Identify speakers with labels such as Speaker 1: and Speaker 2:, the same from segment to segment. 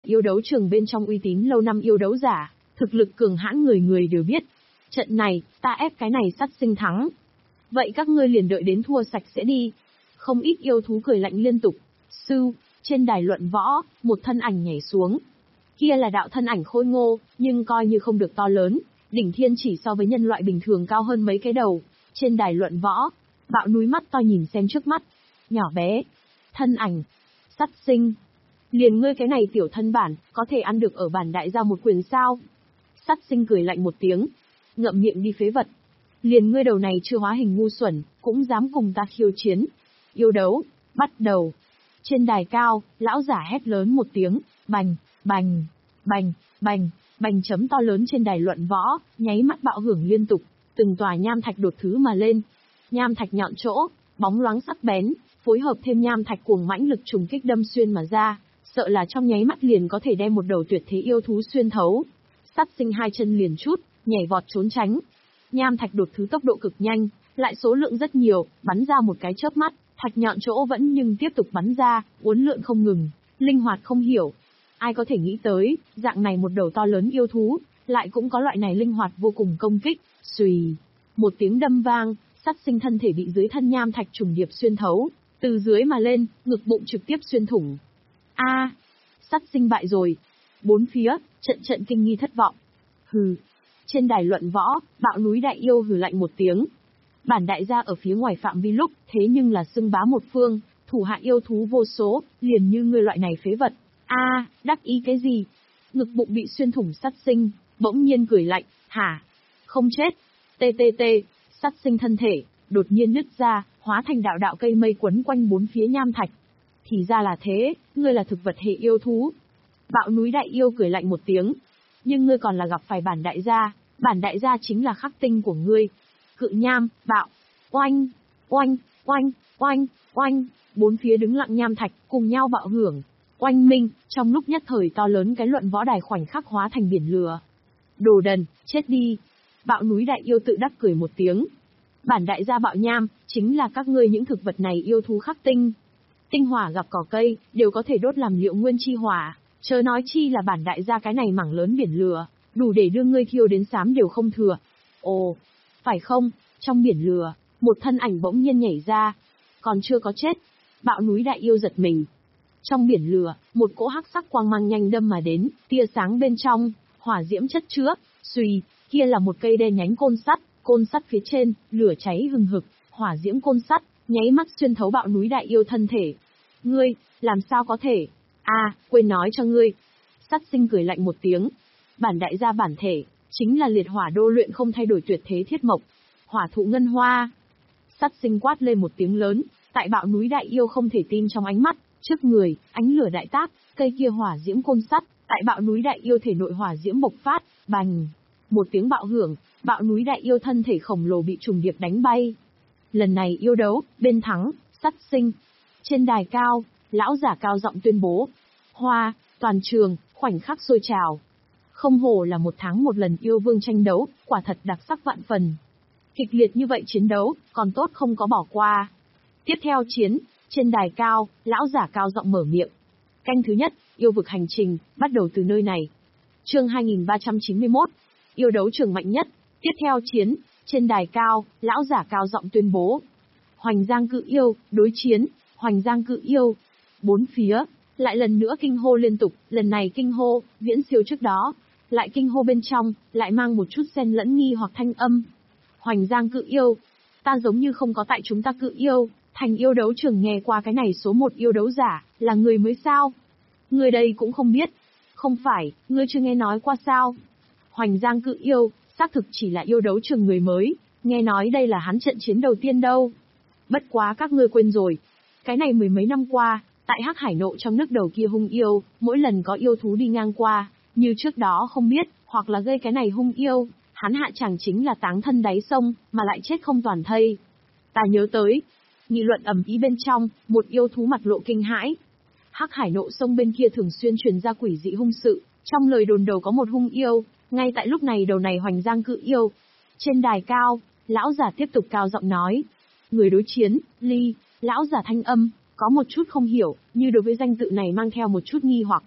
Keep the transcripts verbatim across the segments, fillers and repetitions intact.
Speaker 1: Yêu đấu trường bên trong uy tín lâu năm yêu đấu giả, thực lực cường hãn người người đều biết. Trận này, ta ép cái này sắt sinh thắng. Vậy các ngươi liền đợi đến thua sạch sẽ đi. Không ít yêu thú cười lạnh liên tục. Sư, trên đài luận võ, một thân ảnh nhảy xuống. Kia là đạo thân ảnh khôi ngô, nhưng coi như không được to lớn, đỉnh thiên chỉ so với nhân loại bình thường cao hơn mấy cái đầu. Trên đài luận võ, Bạo núi mắt to nhìn xem trước mắt. Nhỏ bé. Thân ảnh. Sắt sinh. Liền ngươi cái này tiểu thân bản, có thể ăn được ở bản đại gia một quyền sao? Sắt sinh cười lạnh một tiếng. Ngậm miệng đi phế vật. Liền ngươi đầu này chưa hóa hình ngu xuẩn, cũng dám cùng ta khiêu chiến. Yêu đấu. Bắt đầu. Trên đài cao, lão giả hét lớn một tiếng. Bành, bành, bành, bành, bành chấm to lớn trên đài luận võ, nháy mắt bạo hưởng liên tục. Từng tòa nham thạch đột thứ mà lên. Nham thạch nhọn chỗ, bóng loáng sắc bén, phối hợp thêm nham thạch cuồng mãnh lực trùng kích đâm xuyên mà ra, sợ là trong nháy mắt liền có thể đem một đầu tuyệt thế yêu thú xuyên thấu. Sắt sinh hai chân liền chút, nhảy vọt trốn tránh. Nham thạch đột thứ tốc độ cực nhanh, lại số lượng rất nhiều, bắn ra một cái chớp mắt, thạch nhọn chỗ vẫn nhưng tiếp tục bắn ra, uốn lượn không ngừng, linh hoạt không hiểu. Ai có thể nghĩ tới, dạng này một đầu to lớn yêu thú, lại cũng có loại này linh hoạt vô cùng công kích. Xùy, một tiếng đâm vang, sắt sinh thân thể bị dưới thân nham thạch trùng điệp xuyên thấu, từ dưới mà lên, ngực bụng trực tiếp xuyên thủng. A, à, sắt sinh bại rồi. Bốn phía, trận trận kinh nghi thất vọng. Hừ. Trên đài luận võ, Bạo núi đại yêu hừ lạnh một tiếng. Bản đại gia ở phía ngoài phạm vi lúc, thế nhưng là xưng bá một phương, thủ hạ yêu thú vô số, liền như ngươi loại này phế vật. A, à, đắc ý cái gì? Ngực bụng bị xuyên thủng sắt sinh, bỗng nhiên cười lạnh, hả? Không chết. Tê tê tê, sắt sinh thân thể, đột nhiên nứt ra, hóa thành đạo đạo cây mây quấn quanh bốn phía nham thạch. Thì ra là thế, ngươi là thực vật hệ yêu thú. Bạo núi đại yêu cười lạnh một tiếng. Nhưng ngươi còn là gặp phải bản đại gia, bản đại gia chính là khắc tinh của ngươi. Cự nham, bạo, oanh, oanh, oanh, oanh, oanh, bốn phía đứng lặng nham thạch, cùng nhau bạo hưởng. Oanh minh, trong lúc nhất thời to lớn cái luận võ đài khoảnh khắc hóa thành biển lửa. Đồ đần, chết đi. Bạo núi đại yêu tự đắc cười một tiếng. Bản đại gia bạo nham, chính là các ngươi những thực vật này yêu thú khắc tinh. Tinh hỏa gặp cỏ cây, đều có thể đốt làm liệu nguyên chi hỏa, chớ nói chi là bản đại gia cái này mảng lớn biển lửa, đủ để đưa ngươi thiêu đến xám đều không thừa. Ồ, phải không, trong biển lửa, một thân ảnh bỗng nhiên nhảy ra, còn chưa có chết. Bạo núi đại yêu giật mình. Trong biển lửa, một cỗ hắc sắc quang mang nhanh đâm mà đến, tia sáng bên trong, hỏa diễm chất chứa, suy, kia là một cây đen nhánh côn sắt, côn sắt phía trên, lửa cháy hừng hực, hỏa diễm côn sắt, nháy mắt xuyên thấu bạo núi đại yêu thân thể. Ngươi, làm sao có thể? A, à, quên nói cho ngươi. Sắt sinh cười lạnh một tiếng. Bản đại gia bản thể, chính là liệt hỏa đô luyện không thay đổi tuyệt thế thiết mộc. Hỏa thụ ngân hoa. Sắt sinh quát lên một tiếng lớn, tại bạo núi đại yêu không thể tin trong ánh mắt, trước người, ánh lửa đại tác, cây kia hỏa diễm côn sắt, tại bạo núi đại yêu thể nội hỏa diễm bộc phát, bành. Một tiếng bạo hưởng, bạo núi đại yêu thân thể khổng lồ bị trùng điệp đánh bay. Lần này yêu đấu, bên thắng, sắt sinh. Trên đài cao, lão giả cao giọng tuyên bố. Hoa, toàn trường, khoảnh khắc sôi trào. Không hổ là một tháng một lần yêu vương tranh đấu, quả thật đặc sắc vạn phần. Kịch liệt như vậy chiến đấu, còn tốt không có bỏ qua. Tiếp theo chiến, trên đài cao, lão giả cao giọng mở miệng. Canh thứ nhất, yêu vực hành trình, bắt đầu từ nơi này. Chương hai nghìn ba trăm chín mươi mốt, yêu đấu trường mạnh nhất. Tiếp theo chiến, trên đài cao, lão giả cao giọng tuyên bố. Hoành Giang cự yêu, đối chiến, Hoành Giang cự yêu. Bốn phía, lại lần nữa kinh hô liên tục, lần này kinh hô, viễn siêu trước đó. Lại kinh hô bên trong, lại mang một chút xen lẫn nghi hoặc thanh âm. Hoành Giang cự yêu, ta giống như không có tại chúng ta cự yêu, thành yêu đấu trường nghe qua cái này số một yêu đấu giả, là người mới sao? Người đây cũng không biết. Không phải, ngươi chưa nghe nói qua sao? Hoành Giang cự yêu, xác thực chỉ là yêu đấu trường người mới, nghe nói đây là hắn trận chiến đầu tiên đâu. Bất quá các ngươi quên rồi. Cái này mười mấy năm qua, tại Hắc Hải Nộ trong nước đầu kia hung yêu, mỗi lần có yêu thú đi ngang qua, như trước đó không biết, hoặc là gây cái này hung yêu, hắn hạ chẳng chính là táng thân đáy sông, mà lại chết không toàn thây. Ta nhớ tới, nghị luận ầm ĩ bên trong, một yêu thú mặt lộ kinh hãi. Hắc Hải Nộ sông bên kia thường xuyên truyền ra quỷ dị hung sự, trong lời đồn đầu có một hung yêu, ngay tại lúc này đầu này Hoành Giang cự yêu. Trên đài cao, lão giả tiếp tục cao giọng nói. Người đối chiến, Ly, lão giả thanh âm, có một chút không hiểu, như đối với danh tự này mang theo một chút nghi hoặc.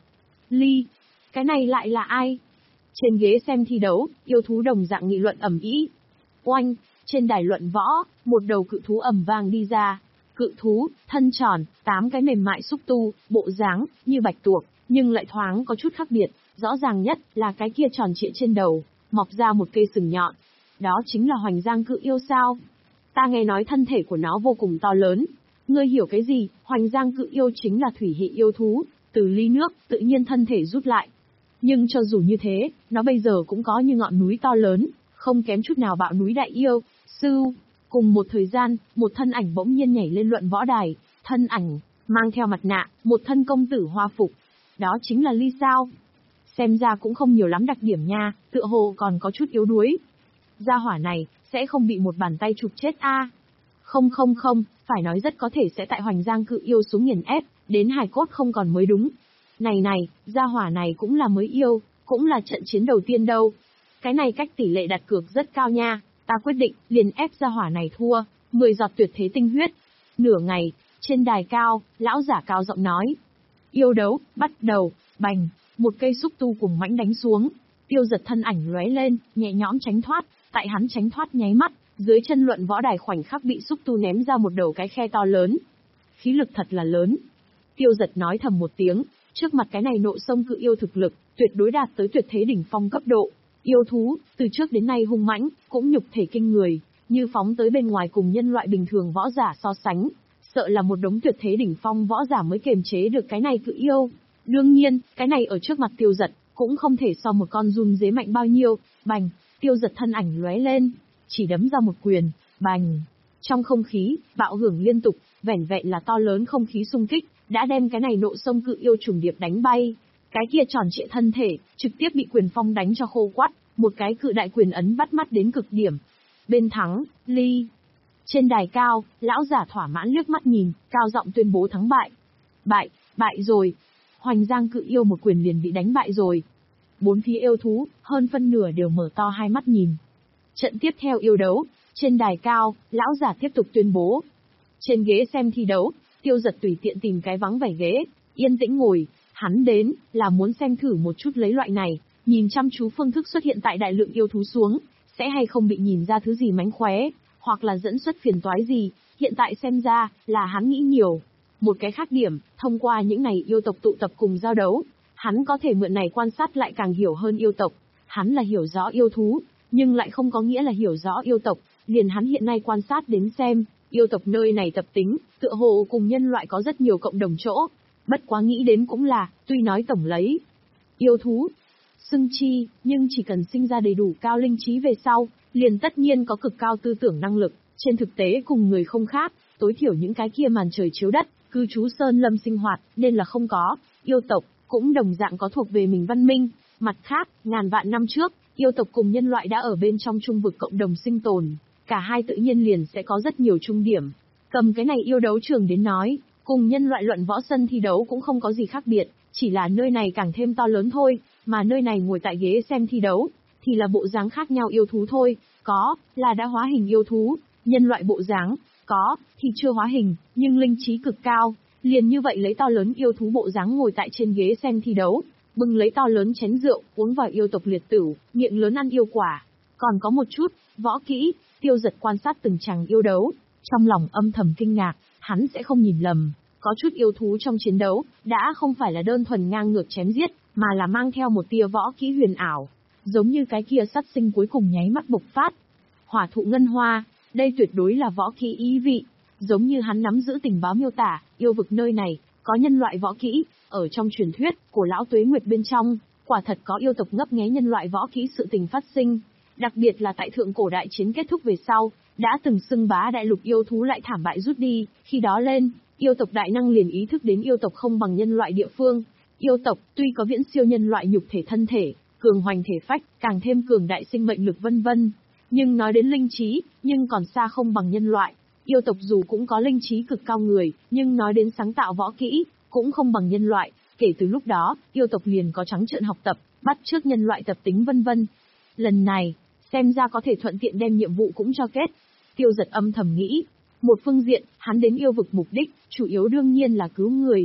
Speaker 1: Ly, cái này lại là ai? Trên ghế xem thi đấu, yêu thú đồng dạng nghị luận ầm ĩ. Oanh, trên đài luận võ, một đầu cự thú ầm vang đi ra. Cự thú, thân tròn, tám cái mềm mại xúc tu, bộ dáng như bạch tuộc, nhưng lại thoáng có chút khác biệt, rõ ràng nhất là cái kia tròn trịa trên đầu, mọc ra một cây sừng nhọn. Đó chính là Hoành Giang cự yêu sao? Ta nghe nói thân thể của nó vô cùng to lớn. Ngươi hiểu cái gì? Hoành Giang cự yêu chính là thủy hệ yêu thú, từ ly nước, tự nhiên thân thể rút lại. Nhưng cho dù như thế, nó bây giờ cũng có như ngọn núi to lớn, không kém chút nào bạo núi đại yêu. Sư, cùng một thời gian, một thân ảnh bỗng nhiên nhảy lên luận võ đài, thân ảnh, mang theo mặt nạ, một thân công tử hoa phục. Đó chính là Ly sao? Xem ra cũng không nhiều lắm đặc điểm nha, tựa hồ còn có chút yếu đuối. Gia hỏa này, sẽ không bị một bàn tay chụp chết a? À? Không không không, phải nói rất có thể sẽ tại Hoành Giang cự yêu xuống nghiền ép, đến hài cốt không còn mới đúng. Này này, gia hỏa này cũng là mới yêu, cũng là trận chiến đầu tiên đâu. Cái này cách tỷ lệ đặt cược rất cao nha, ta quyết định, liền ép gia hỏa này thua, mười giọt tuyệt thế tinh huyết. Nửa ngày, trên đài cao, lão giả cao giọng nói. Yêu đấu, bắt đầu, bành, một cây xúc tu cùng mãnh đánh xuống. Tiêu Giật thân ảnh lóe lên, nhẹ nhõm tránh thoát, tại hắn tránh thoát nháy mắt, dưới chân luận võ đài khoảnh khắc bị xúc tu ném ra một đầu cái khe to lớn. Khí lực thật là lớn. Tiêu Giật nói thầm một tiếng, trước mặt cái này nộ sông cự yêu thực lực, tuyệt đối đạt tới tuyệt thế đỉnh phong cấp độ. Yêu thú, từ trước đến nay hung mãnh, cũng nhục thể kinh người, như phóng tới bên ngoài cùng nhân loại bình thường võ giả so sánh, sợ là một đống tuyệt thế đỉnh phong võ giả mới kiềm chế được cái này cự yêu. Đương nhiên, cái này ở trước mặt Tiêu Giật, cũng không thể so một con run dế mạnh bao nhiêu. Bành, Tiêu Giật thân ảnh lóe lên, chỉ đấm ra một quyền, bành. Trong không khí, bạo hưởng liên tục, vẻn vẹn là to lớn không khí xung kích, đã đem cái này nộ sông cự yêu trùng điệp đánh bay. Cái kia tròn trịa thân thể, trực tiếp bị quyền phong đánh cho khô quắt, một cái cự đại quyền ấn bắt mắt đến cực điểm. Bên thắng, Ly. Trên đài cao, lão giả thỏa mãn liếc mắt nhìn, cao giọng tuyên bố thắng bại. Bại, bại rồi. Hoành Giang cự yêu một quyền liền bị đánh bại rồi. Bốn phía yêu thú, hơn phân nửa đều mở to hai mắt nhìn. Trận tiếp theo yêu đấu, trên đài cao, lão giả tiếp tục tuyên bố. Trên ghế xem thi đấu, Tiêu Giật tùy tiện tìm cái vắng vẻ ghế, yên tĩnh ngồi, hắn đến, là muốn xem thử một chút lấy loại này, nhìn chăm chú phương thức xuất hiện tại đại lượng yêu thú xuống, sẽ hay không bị nhìn ra thứ gì mánh khóe, hoặc là dẫn xuất phiền toái gì, hiện tại xem ra, là hắn nghĩ nhiều. Một cái khác điểm, thông qua những này yêu tộc tụ tập cùng giao đấu, hắn có thể mượn này quan sát lại càng hiểu hơn yêu tộc. Hắn là hiểu rõ yêu thú, nhưng lại không có nghĩa là hiểu rõ yêu tộc, liền hắn hiện nay quan sát đến xem, yêu tộc nơi này tập tính, tựa hồ cùng nhân loại có rất nhiều cộng đồng chỗ. Bất quá nghĩ đến cũng là, tuy nói tổng lấy yêu thú xưng chi, nhưng chỉ cần sinh ra đầy đủ cao linh trí về sau, liền tất nhiên có cực cao tư tưởng năng lực, trên thực tế cùng người không khác, tối thiểu những cái kia màn trời chiếu đất, cư trú sơn lâm sinh hoạt, nên là không có. Yêu tộc cũng đồng dạng có thuộc về mình văn minh. Mặt khác, ngàn vạn năm trước, yêu tộc cùng nhân loại đã ở bên trong trung vực cộng đồng sinh tồn, cả hai tự nhiên liền sẽ có rất nhiều chung điểm. Cầm cái này yêu đấu trường đến nói, cùng nhân loại luận võ sân thi đấu cũng không có gì khác biệt, chỉ là nơi này càng thêm to lớn thôi, mà nơi này ngồi tại ghế xem thi đấu, thì là bộ dáng khác nhau yêu thú thôi, có, là đã hóa hình yêu thú, nhân loại bộ dáng, có, thì chưa hóa hình, nhưng linh trí cực cao, liền như vậy lấy to lớn yêu thú bộ dáng ngồi tại trên ghế xem thi đấu, bưng lấy to lớn chén rượu, uống vào yêu tộc liệt tửu, miệng lớn ăn yêu quả. Còn có một chút, võ kỹ, Tiêu Giật quan sát từng chàng yêu đấu, trong lòng âm thầm kinh ngạc, hắn sẽ không nhìn lầm, có chút yêu thú trong chiến đấu, đã không phải là đơn thuần ngang ngược chém giết, mà là mang theo một tia võ kỹ huyền ảo, giống như cái kia sát sinh cuối cùng nháy mắt bộc phát. Hỏa thụ ngân hoa, đây tuyệt đối là võ kỹ ý vị, giống như hắn nắm giữ tình báo miêu tả, yêu vực nơi này, có nhân loại võ kỹ, ở trong truyền thuyết, của lão Tuế Nguyệt bên trong, quả thật có yêu tộc ngấp nghé nhân loại võ kỹ sự tình phát sinh, đặc biệt là tại thượng cổ đại chiến kết thúc về sau, đã từng xưng bá đại lục yêu thú lại thảm bại rút đi, khi đó lên, yêu tộc đại năng liền ý thức đến yêu tộc không bằng nhân loại địa phương. Yêu tộc tuy có viễn siêu nhân loại nhục thể thân thể, cường hoành thể phách, càng thêm cường đại sinh mệnh lực vân vân, nhưng nói đến linh trí, nhưng còn xa không bằng nhân loại. Yêu tộc dù cũng có linh trí cực cao người, nhưng nói đến sáng tạo võ kỹ, cũng không bằng nhân loại. Kể từ lúc đó, yêu tộc liền có trắng trợn học tập, bắt chước nhân loại tập tính vân vân. Lần này, xem ra có thể thuận tiện đem nhiệm vụ cũng cho kết. Tiêu Giật âm thầm nghĩ. Một phương diện, hắn đến yêu vực mục đích, chủ yếu đương nhiên là cứu người.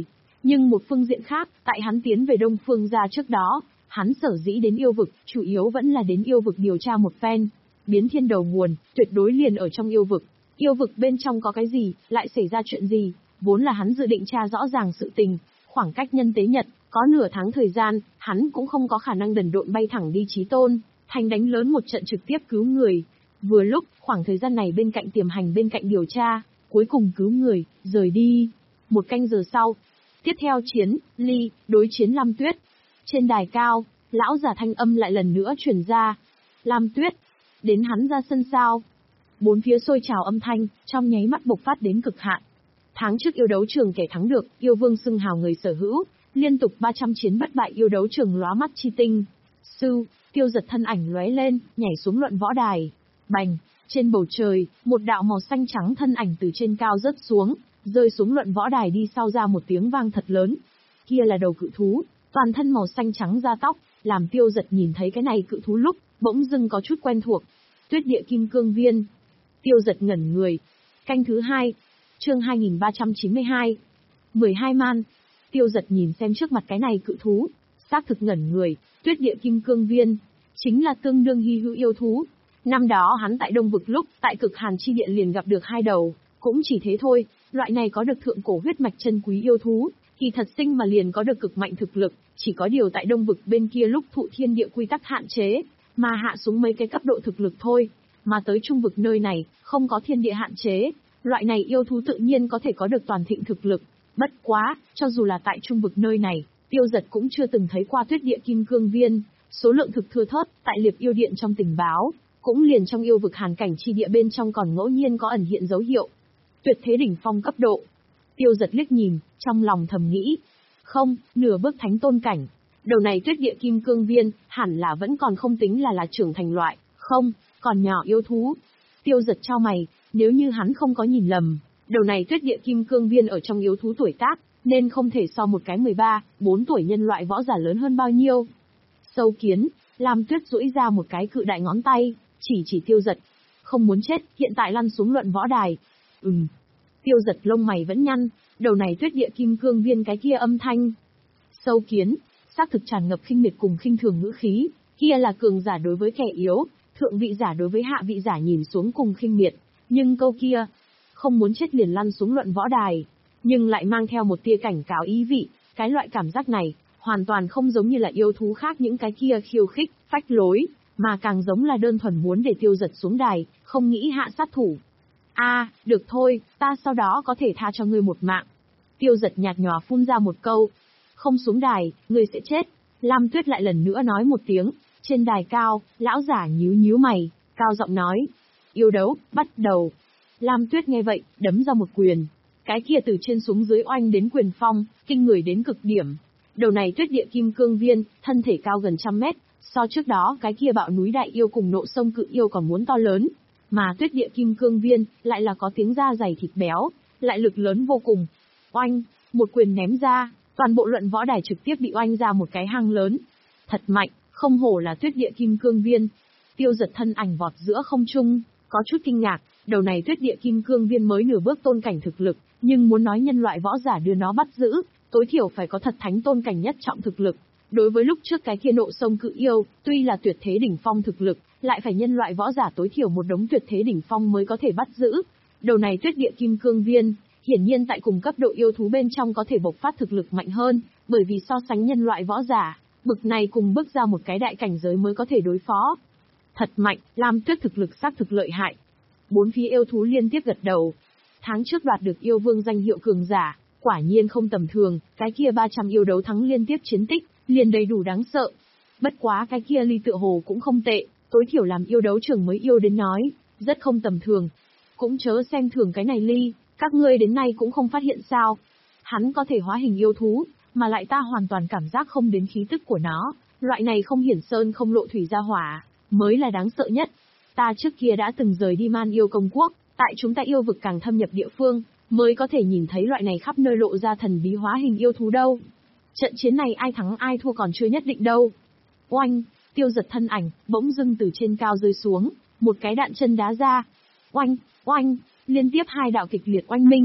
Speaker 1: Nhưng một phương diện khác, tại hắn tiến về Đông Phương gia trước đó, hắn sở dĩ đến yêu vực, chủ yếu vẫn là đến yêu vực điều tra một phen. Biến thiên đầu nguồn, tuyệt đối liền ở trong yêu vực. Yêu vực bên trong có cái gì, lại xảy ra chuyện gì, vốn là hắn dự định tra rõ ràng sự tình. Khoảng cách nhân tế nhật, có nửa tháng thời gian, hắn cũng không có khả năng đần độn bay thẳng đi Chí Tôn, thành đánh lớn một trận trực tiếp cứu người. Vừa lúc, khoảng thời gian này bên cạnh tiềm hành bên cạnh điều tra, cuối cùng cứu người, rời đi. Một canh giờ sau, tiếp theo chiến, ly, đối chiến Lam Tuyết. Trên đài cao, lão giả thanh âm lại lần nữa truyền ra. Lam Tuyết, đến hắn ra sân sao. Bốn phía sôi trào âm thanh, trong nháy mắt bộc phát đến cực hạn. Tháng trước yêu đấu trường kẻ thắng được, yêu vương xưng hào người sở hữu, liên tục ba trăm chiến bất bại yêu đấu trường lóa mắt chi tinh. Sư, Tiêu Giật thân ảnh lóe lên, nhảy xuống luận võ đài. Bành, trên bầu trời, một đạo màu xanh trắng thân ảnh từ trên cao rớt xuống, rơi xuống luận võ đài đi sau ra một tiếng vang thật lớn. Kia là đầu cự thú, toàn thân màu xanh trắng da tóc, làm Tiêu Giật nhìn thấy cái này cự thú lúc, bỗng dưng có chút quen thuộc. Tuyết địa kim cương viên. Tiêu Giật ngẩn người. Canh thứ hai, chương hai nghìn ba trăm chín mươi hai. mười hai man. Tiêu Giật nhìn xem trước mặt cái này cự thú, xác thực ngẩn người, tuyết địa kim cương viên, chính là tương đương hy hữu yêu thú. Năm đó hắn tại Đông vực lúc, tại cực hàn chi địa liền gặp được hai đầu, cũng chỉ thế thôi, loại này có được thượng cổ huyết mạch chân quý yêu thú, thì thật sinh mà liền có được cực mạnh thực lực, chỉ có điều tại Đông vực bên kia lúc thụ thiên địa quy tắc hạn chế, mà hạ xuống mấy cái cấp độ thực lực thôi, mà tới Trung vực nơi này, không có thiên địa hạn chế, loại này yêu thú tự nhiên có thể có được toàn thịnh thực lực. Bất quá, cho dù là tại Trung vực nơi này, Tiêu Giật cũng chưa từng thấy qua tuyết địa kim cương viên, số lượng thực thưa thớt, tại Liệp Yêu Điện trong tình báo, cũng liền trong yêu vực hàn cảnh chi địa bên trong còn ngẫu nhiên có ẩn hiện dấu hiệu. Tuyệt thế đỉnh phong cấp độ. Tiêu Giật liếc nhìn, trong lòng thầm nghĩ, không, nửa bước thánh tôn cảnh. Đầu này tuyết địa kim cương viên, hẳn là vẫn còn không tính là là trưởng thành loại, không, còn nhỏ yêu thú. Tiêu Giật chau mày, nếu như hắn không có nhìn lầm, đầu này tuyết địa kim cương viên ở trong yêu thú tuổi tác, nên không thể so một cái mười ba, bốn tuổi nhân loại võ giả lớn hơn bao nhiêu. Sâu kiến, Lam Tuyết duỗi ra một cái cự đại ngón tay, chỉ chỉ Tiêu Giật. Không muốn chết, hiện tại lăn xuống luận võ đài. Ừm. Tiêu Giật lông mày vẫn nhăn, đầu này tuyết địa kim cương viên cái kia âm thanh. Sâu kiến, xác thực tràn ngập khinh miệt cùng khinh thường ngữ khí, kia là cường giả đối với kẻ yếu, thượng vị giả đối với hạ vị giả nhìn xuống cùng khinh miệt. Nhưng câu kia, không muốn chết liền lăn xuống luận võ đài, nhưng lại mang theo một tia cảnh cáo ý vị, cái loại cảm giác này, hoàn toàn không giống như là yêu thú khác những cái kia khiêu khích, phách lối, mà càng giống là đơn thuần muốn để Tiêu Giật xuống đài, không nghĩ hạ sát thủ. A, à, được thôi, ta sau đó có thể tha cho ngươi một mạng. Tiêu Giật nhạt nhòa phun ra một câu, không xuống đài, ngươi sẽ chết. Lam Tuyết lại lần nữa nói một tiếng, trên đài cao, lão giả nhíu nhíu mày, cao giọng nói, yêu đấu, bắt đầu. Lam Tuyết nghe vậy, đấm ra một quyền. Cái kia từ trên xuống dưới oanh đến quyền phong, kinh người đến cực điểm. Đầu này tuyết địa kim cương viên, thân thể cao gần trăm mét, so trước đó cái kia bạo núi đại yêu cùng nộ sông cự yêu còn muốn to lớn. Mà tuyết địa kim cương viên, lại là có tiếng da dày thịt béo, lại lực lớn vô cùng. Oanh, một quyền ném ra, toàn bộ luận võ đài trực tiếp bị oanh ra một cái hang lớn. Thật mạnh, không hổ là tuyết địa kim cương viên. Tiêu Giật thân ảnh vọt giữa không trung, có chút kinh ngạc, đầu này tuyết địa kim cương viên mới nửa bước tôn cảnh thực lực, nhưng muốn nói nhân loại võ giả đưa nó bắt giữ, tối thiểu phải có thật thánh tôn cảnh nhất trọng thực lực. Đối với lúc trước cái kia nộ sông cự yêu, tuy là tuyệt thế đỉnh phong thực lực, lại phải nhân loại võ giả tối thiểu một đống tuyệt thế đỉnh phong mới có thể bắt giữ. Đầu này tuyết địa kim cương viên, hiển nhiên tại cùng cấp độ yêu thú bên trong có thể bộc phát thực lực mạnh hơn, bởi vì so sánh nhân loại võ giả, bực này cùng bước ra một cái đại cảnh giới mới có thể đối phó. Thật mạnh, Lam Tuyết thực lực xác thực lợi hại. Bốn phía yêu thú liên tiếp gật đầu. Tháng trước đoạt được yêu vương danh hiệu cường giả, quả nhiên không tầm thường, cái kia ba trăm yêu đấu thắng liên tiếp chiến tích, liền đầy đủ đáng sợ. Bất quá cái kia ly tựa hồ cũng không tệ, tối thiểu làm yêu đấu trường mới yêu đến nói, rất không tầm thường. Cũng chớ xem thường cái này ly, các ngươi đến nay cũng không phát hiện sao. Hắn có thể hóa hình yêu thú, mà lại ta hoàn toàn cảm giác không đến khí tức của nó, loại này không hiển sơn không lộ thủy ra hỏa, mới là đáng sợ nhất. Ta trước kia đã từng rời đi Man Yêu Công Quốc, tại chúng ta yêu vực càng thâm nhập địa phương, mới có thể nhìn thấy loại này khắp nơi lộ ra thần bí hóa hình yêu thú đâu. Trận chiến này ai thắng ai thua còn chưa nhất định đâu. Oanh, Tiêu Giật thân ảnh, bỗng dưng từ trên cao rơi xuống, một cái đạn chân đá ra. Oanh, oanh, liên tiếp hai đạo kịch liệt oanh minh.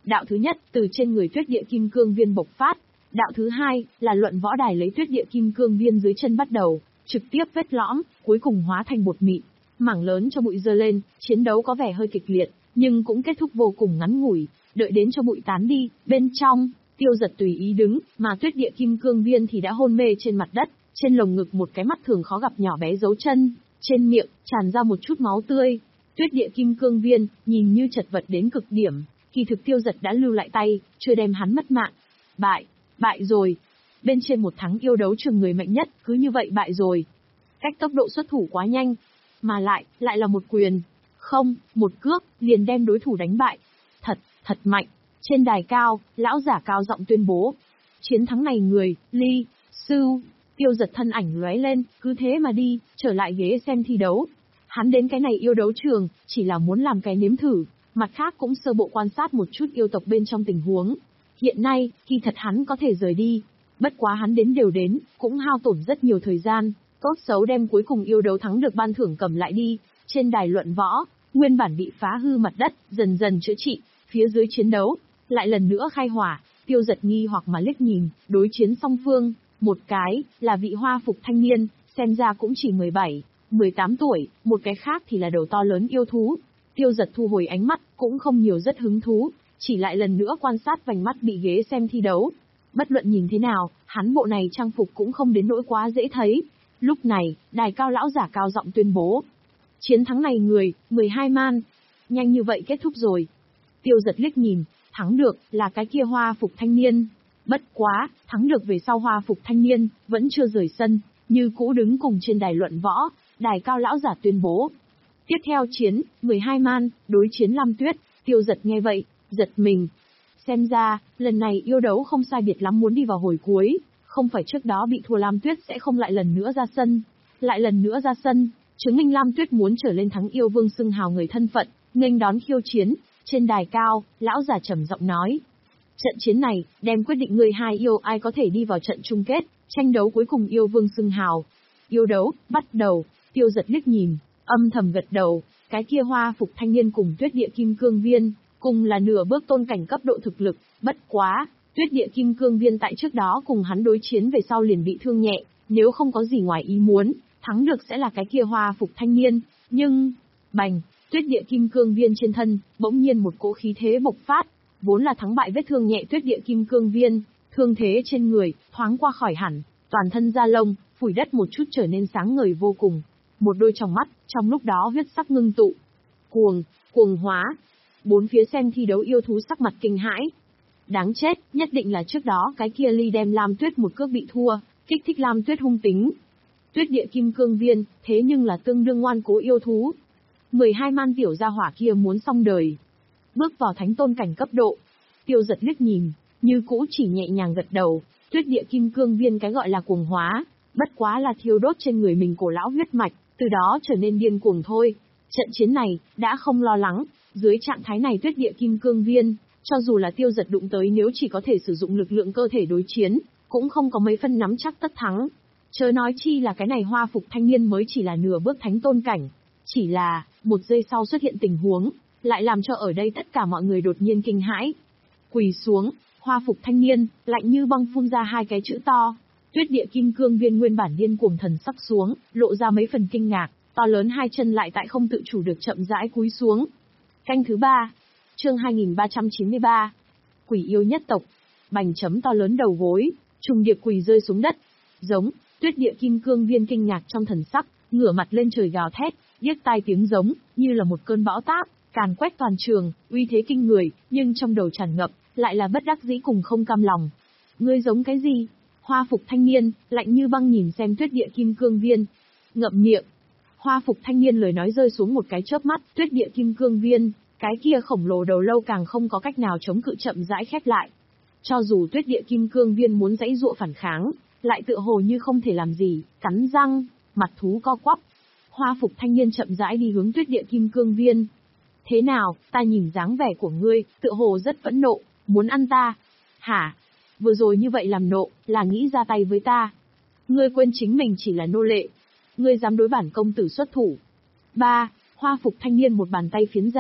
Speaker 1: Đạo thứ nhất, từ trên người tuyết địa kim cương viên bộc phát. Đạo thứ hai, là luận võ đài lấy tuyết địa kim cương viên dưới chân bắt đầu, trực tiếp vết lõm, cuối cùng hóa thành bột mịn. Mảng lớn cho bụi dơ lên, chiến đấu có vẻ hơi kịch liệt, nhưng cũng kết thúc vô cùng ngắn ngủi. Đợi đến cho bụi tán đi, bên trong, Tiêu Dật tùy ý đứng, mà tuyết địa kim cương viên thì đã hôn mê trên mặt đất, trên lồng ngực một cái mắt thường khó gặp nhỏ bé dấu chân, trên miệng tràn ra một chút máu tươi. Tuyết địa kim cương viên nhìn như chật vật đến cực điểm, kỳ thực Tiêu Dật đã lưu lại tay, chưa đem hắn mất mạng. Bại, bại rồi. Bên trên một thắng yêu đấu trường người mạnh nhất, cứ như vậy bại rồi. Cách tốc độ xuất thủ quá nhanh, mà lại, lại là một quyền. Không, một cước, liền đem đối thủ đánh bại. Thật, thật mạnh. Trên đài cao, lão giả cao giọng tuyên bố. Chiến thắng này người, Ly, Sư. Tiêu Dật thân ảnh lóe lên, cứ thế mà đi, trở lại ghế xem thi đấu. Hắn đến cái này yêu đấu trường, chỉ là muốn làm cái nếm thử, mặt khác cũng sơ bộ quan sát một chút yêu tộc bên trong tình huống. Hiện nay, khi thật hắn có thể rời đi, bất quá hắn đến đều đến, cũng hao tổn rất nhiều thời gian, tốt xấu đem cuối cùng yêu đấu thắng được ban thưởng cầm lại đi. Trên đài luận võ, nguyên bản bị phá hư mặt đất, dần dần chữa trị, phía dưới chiến đấu, lại lần nữa khai hỏa. Tiêu Dật nghi hoặc mà liếc nhìn, đối chiến song phương, một cái, là vị hoa phục thanh niên, xem ra cũng chỉ mười bảy, mười tám tuổi, một cái khác thì là đầu to lớn yêu thú. Tiêu Dật thu hồi ánh mắt, cũng không nhiều rất hứng thú, chỉ lại lần nữa quan sát vành mắt bị ghế xem thi đấu. Bất luận nhìn thế nào, hắn bộ này trang phục cũng không đến nỗi quá dễ thấy. Lúc này, đài cao lão giả cao giọng tuyên bố. Chiến thắng này người, mười hai man. Nhanh như vậy kết thúc rồi. Tiêu Dật liếc nhìn, thắng được, là cái kia hoa phục thanh niên. Bất quá, thắng được về sau hoa phục thanh niên, vẫn chưa rời sân, như cũ đứng cùng trên đài luận võ, đài cao lão giả tuyên bố. Tiếp theo chiến, mười hai man, đối chiến Lam Tuyết. Tiêu Dật nghe vậy, giật mình. Xem ra, lần này yêu đấu không sai biệt lắm muốn đi vào hồi cuối, không phải trước đó bị thua Lam Tuyết sẽ không lại lần nữa ra sân. Lại lần nữa ra sân, chứng minh Lam Tuyết muốn trở lên thắng yêu vương xưng hào người thân phận, nghênh đón khiêu chiến. Trên đài cao, lão giả trầm giọng nói. Trận chiến này, đem quyết định người hai yêu ai có thể đi vào trận chung kết, tranh đấu cuối cùng yêu vương xưng hào. Yêu đấu, bắt đầu. Tiêu Dật liếc nhìn, âm thầm gật đầu, cái kia hoa phục thanh niên cùng tuyết địa kim cương viên, cùng là nửa bước tôn cảnh cấp độ thực lực, bất quá, tuyết địa kim cương viên tại trước đó cùng hắn đối chiến về sau liền bị thương nhẹ, nếu không có gì ngoài ý muốn, thắng được sẽ là cái kia hoa phục thanh niên, nhưng, bành, tuyết địa kim cương viên trên thân, bỗng nhiên một cỗ khí thế bộc phát, vốn là thắng bại vết thương nhẹ tuyết địa kim cương viên, thương thế trên người, thoáng qua khỏi hẳn, toàn thân da lông, phủi đất một chút trở nên sáng ngời vô cùng. Một đôi tròng mắt, trong lúc đó huyết sắc ngưng tụ. Cuồng, cuồng hóa. Bốn phía xem thi đấu yêu thú sắc mặt kinh hãi. Đáng chết, nhất định là trước đó cái kia Ly đem Lam Tuyết một cước bị thua, kích thích Lam Tuyết hung tính. Tuyết địa kim cương viên, thế nhưng là tương đương ngoan cố yêu thú. mười hai man tiểu gia hỏa kia muốn xong đời. Bước vào thánh tôn cảnh cấp độ. Tiêu Dật liếc nhìn, như cũ chỉ nhẹ nhàng gật đầu, tuyết địa kim cương viên cái gọi là cuồng hóa, bất quá là thiêu đốt trên người mình cổ lão huyết mạch, từ đó trở nên điên cuồng thôi. Trận chiến này, đã không lo lắng, dưới trạng thái này tuyết địa kim cương viên, cho dù là Tiêu Dật đụng tới nếu chỉ có thể sử dụng lực lượng cơ thể đối chiến, cũng không có mấy phân nắm chắc tất thắng. Chớ nói chi là cái này hoa phục thanh niên mới chỉ là nửa bước thánh tôn cảnh. Chỉ là, một giây sau xuất hiện tình huống, lại làm cho ở đây tất cả mọi người đột nhiên kinh hãi. Quỳ xuống, hoa phục thanh niên, lạnh như băng phun ra hai cái chữ to. Tuyết địa kim cương viên nguyên bản điên cuồng thần sắc xuống, lộ ra mấy phần kinh ngạc, to lớn hai chân lại tại không tự chủ được chậm rãi cúi xuống. Canh thứ ba, chương hai nghìn ba trăm chín mươi ba, quỷ yêu nhất tộc, bành chấm to lớn đầu gối, trùng điệp quỳ rơi xuống đất, giống, tuyết địa kim cương viên kinh ngạc trong thần sắc, ngửa mặt lên trời gào thét, điếc tai tiếng giống, như là một cơn bão táp, càn quét toàn trường, uy thế kinh người, nhưng trong đầu tràn ngập, lại là bất đắc dĩ cùng không cam lòng. Ngươi giống cái gì? Hoa phục thanh niên, lạnh như băng nhìn xem tuyết địa kim cương viên. Ngậm miệng. Hoa phục thanh niên lời nói rơi xuống một cái chớp mắt, tuyết địa kim cương viên, cái kia khổng lồ đầu lâu càng không có cách nào chống cự chậm rãi khép lại. Cho dù tuyết địa kim cương viên muốn giãy giụa phản kháng, lại tựa hồ như không thể làm gì, cắn răng, mặt thú co quắp. Hoa phục thanh niên chậm rãi đi hướng tuyết địa kim cương viên. Thế nào, ta nhìn dáng vẻ của ngươi, tựa hồ rất phẫn nộ, muốn ăn ta. Hả? Vừa rồi như vậy làm nộ, là nghĩ ra tay với ta. Ngươi quên chính mình chỉ là nô lệ. Ngươi dám đối bản công tử xuất thủ. Ba, hoa phục thanh niên một bàn tay phiến ra,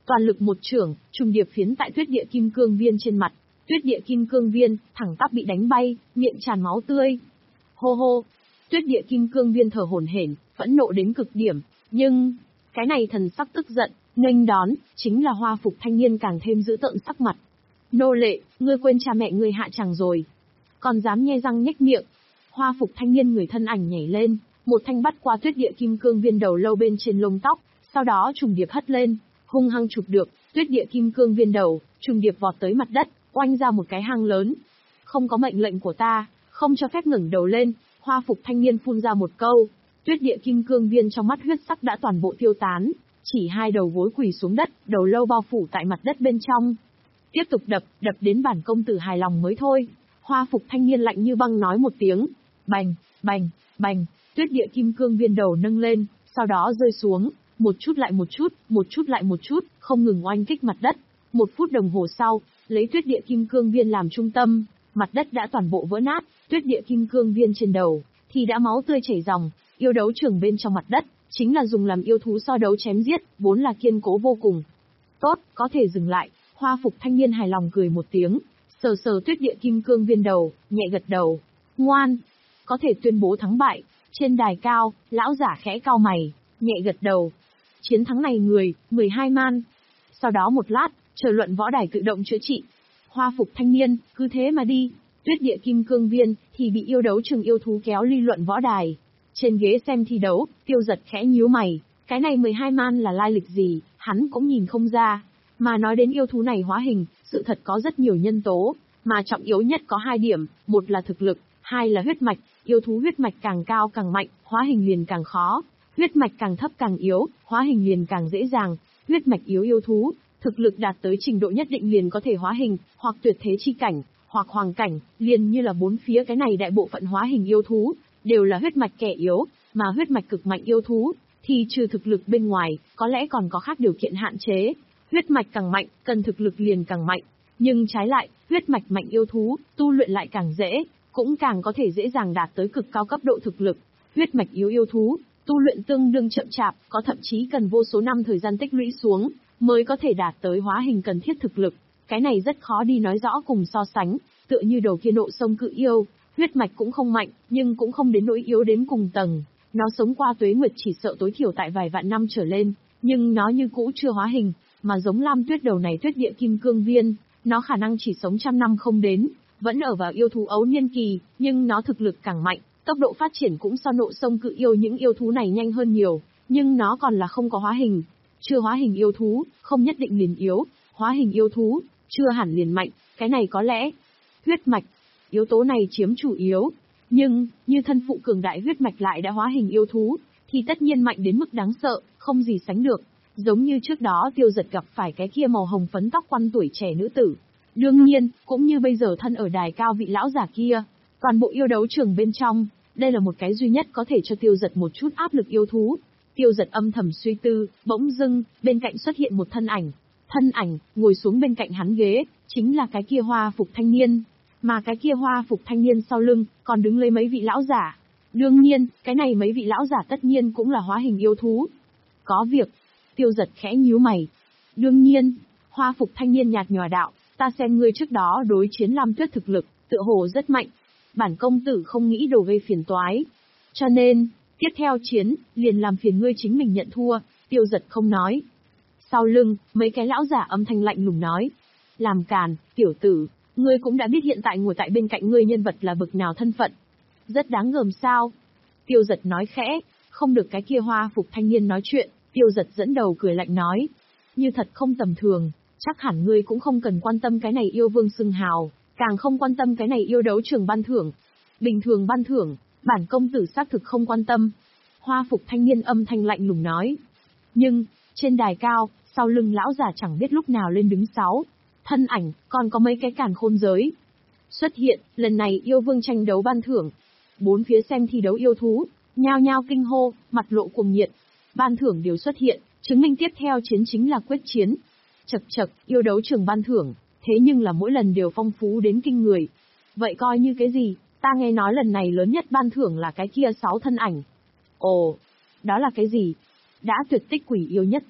Speaker 1: Toàn lực một chưởng, trùng điệp phiến tại tuyết địa kim cương viên trên mặt. Tuyết địa kim cương viên, thẳng tắp bị đánh bay, miệng tràn máu tươi. Hô hô, tuyết địa kim cương viên thở hổn hển, phẫn nộ đến cực điểm, nhưng, cái này thần sắc tức giận, nghênh đón, chính là hoa phục thanh niên càng thêm dữ tợn sắc mặt. Nô lệ, ngươi quên cha mẹ ngươi hạ chẳng rồi. Còn dám nhe răng nhếch miệng. Hoa phục thanh niên người thân ảnh nhảy lên, một thanh bắt qua tuyết địa kim cương viên đầu lâu bên trên lông tóc, sau đó trùng điệp hất lên, hung hăng chụp được, tuyết địa kim cương viên đầu, trùng điệp vọt tới mặt đất, oanh ra một cái hang lớn. Không có mệnh lệnh của ta, không cho phép ngẩng đầu lên, hoa phục thanh niên phun ra một câu. Tuyết địa kim cương viên trong mắt huyết sắc đã toàn bộ tiêu tán, chỉ hai đầu gối quỳ xuống đất, đầu lâu bao phủ tại mặt đất bên trong. Tiếp tục đập, đập đến bản công tử hài lòng mới thôi. Hoa phục thanh niên lạnh như băng nói một tiếng. Bành, bành, bành, tuyết địa kim cương viên đầu nâng lên, sau đó rơi xuống, một chút lại một chút, một chút lại một chút, không ngừng oanh kích mặt đất. Một phút đồng hồ sau, lấy tuyết địa kim cương viên làm trung tâm, mặt đất đã toàn bộ vỡ nát, tuyết địa kim cương viên trên đầu thì đã máu tươi chảy ròng. Yêu đấu trường bên trong mặt đất, chính là dùng làm yêu thú so đấu chém giết, vốn là kiên cố vô cùng. Tốt, có thể dừng lại. Hoa phục thanh niên hài lòng cười một tiếng, sờ sờ tuyết địa kim cương viên đầu, nhẹ gật đầu. Ngoan, có thể tuyên bố thắng bại. Trên đài cao, lão giả khẽ cau mày, nhẹ gật đầu. Chiến thắng này người, mười hai man. Sau đó một lát, chờ luận võ đài tự động chữa trị. Hoa phục thanh niên, cứ thế mà đi. Tuyết địa kim cương viên, thì bị yêu đấu trường yêu thú kéo ly luận võ đài. Trên ghế xem thi đấu, Tiêu Giật khẽ nhíu mày, cái này mười hai man là lai lịch gì, hắn cũng nhìn không ra. Mà nói đến yêu thú này hóa hình, sự thật có rất nhiều nhân tố, mà trọng yếu nhất có hai điểm, một là thực lực, hai là huyết mạch, yêu thú huyết mạch càng cao càng mạnh, hóa hình liền càng khó, huyết mạch càng thấp càng yếu, hóa hình liền càng dễ dàng, huyết mạch yếu yêu thú, thực lực đạt tới trình độ nhất định liền có thể hóa hình, hoặc tuyệt thế chi cảnh, hoặc hoàng cảnh, liền như là bốn phía cái này đại bộ phận hóa hình yêu thú, đều là huyết mạch kẻ yếu, mà huyết mạch cực mạnh yêu thú, thì trừ thực lực bên ngoài, có lẽ còn có khác điều kiện hạn chế. Huyết mạch càng mạnh, cần thực lực liền càng mạnh, nhưng trái lại, huyết mạch mạnh yêu thú, tu luyện lại càng dễ, cũng càng có thể dễ dàng đạt tới cực cao cấp độ thực lực. Huyết mạch yếu yêu thú, tu luyện tương đương chậm chạp, có thậm chí cần vô số năm thời gian tích lũy xuống, mới có thể đạt tới hóa hình cần thiết thực lực. Cái này rất khó đi nói rõ cùng so sánh, tựa như đầu kia nộ sông cự yêu, huyết mạch cũng không mạnh, nhưng cũng không đến nỗi yếu đến cùng tầng. Nó sống qua tuế nguyệt chỉ sợ tối thiểu tại vài vạn năm trở lên, nhưng nó như cũ chưa hóa hình, mà giống Lam Tuyết đầu này tuyết địa kim cương viên, nó khả năng chỉ sống trăm năm không đến, vẫn ở vào yêu thú ấu niên kỳ, nhưng nó thực lực càng mạnh, tốc độ phát triển cũng so nộ sông cự yêu những yêu thú này nhanh hơn nhiều, nhưng nó còn là không có hóa hình. Chưa hóa hình yêu thú, không nhất định liền yếu, hóa hình yêu thú, chưa hẳn liền mạnh, cái này có lẽ. Huyết mạch, yếu tố này chiếm chủ yếu, nhưng, như thân phụ cường đại huyết mạch lại đã hóa hình yêu thú, thì tất nhiên mạnh đến mức đáng sợ, không gì sánh được. Giống như trước đó Tiêu Giật gặp phải cái kia màu hồng phấn tóc quăn tuổi trẻ nữ tử. Đương nhiên, cũng như bây giờ thân ở đài cao vị lão giả kia, toàn bộ yêu đấu trường bên trong, đây là một cái duy nhất có thể cho Tiêu Giật một chút áp lực yêu thú. Tiêu Giật âm thầm suy tư, bỗng dưng, bên cạnh xuất hiện một thân ảnh. Thân ảnh, ngồi xuống bên cạnh hắn ghế, chính là cái kia hoa phục thanh niên. Mà cái kia hoa phục thanh niên sau lưng, còn đứng lấy mấy vị lão giả. Đương nhiên, cái này mấy vị lão giả tất nhiên cũng là hóa hình yêu thú. Có việc. Tiêu Giật khẽ nhíu mày. Đương nhiên, hoa phục thanh niên nhạt nhòa đạo, ta xem ngươi trước đó đối chiến Lam Tuyết thực lực, tựa hồ rất mạnh. Bản công tử không nghĩ đồ gây phiền toái. Cho nên, tiếp theo chiến, liền làm phiền ngươi chính mình nhận thua, Tiêu Giật không nói. Sau lưng, mấy cái lão giả âm thanh lạnh lùng nói. Làm càn, tiểu tử, ngươi cũng đã biết hiện tại ngồi tại bên cạnh ngươi nhân vật là bực nào thân phận. Rất đáng gờm sao. Tiêu Giật nói khẽ, không được cái kia hoa phục thanh niên nói chuyện, Tiêu Giật dẫn đầu cười lạnh nói. Như thật không tầm thường, chắc hẳn ngươi cũng không cần quan tâm cái này yêu vương xưng hào, càng không quan tâm cái này yêu đấu trường ban thưởng. Bình thường ban thưởng, bản công tử xác thực không quan tâm. Hoa phục thanh niên âm thanh lạnh lùng nói. Nhưng, trên đài cao, sau lưng lão già chẳng biết lúc nào lên đứng sáu. Thân ảnh, còn có mấy cái càn khôn giới. Xuất hiện, lần này yêu vương tranh đấu ban thưởng. Bốn phía xem thi đấu yêu thú, nhao nhao kinh hô, mặt lộ cuồng nhiệt. Ban thưởng đều xuất hiện, chứng minh tiếp theo chiến chính là quyết chiến. Chật chật, yêu đấu trường ban thưởng, thế nhưng là mỗi lần đều phong phú đến kinh người. Vậy coi như cái gì, ta nghe nói lần này lớn nhất ban thưởng là cái kia sáu thân ảnh. Ồ, đó là cái gì? Đã tuyệt tích quỷ yêu nhất tộc,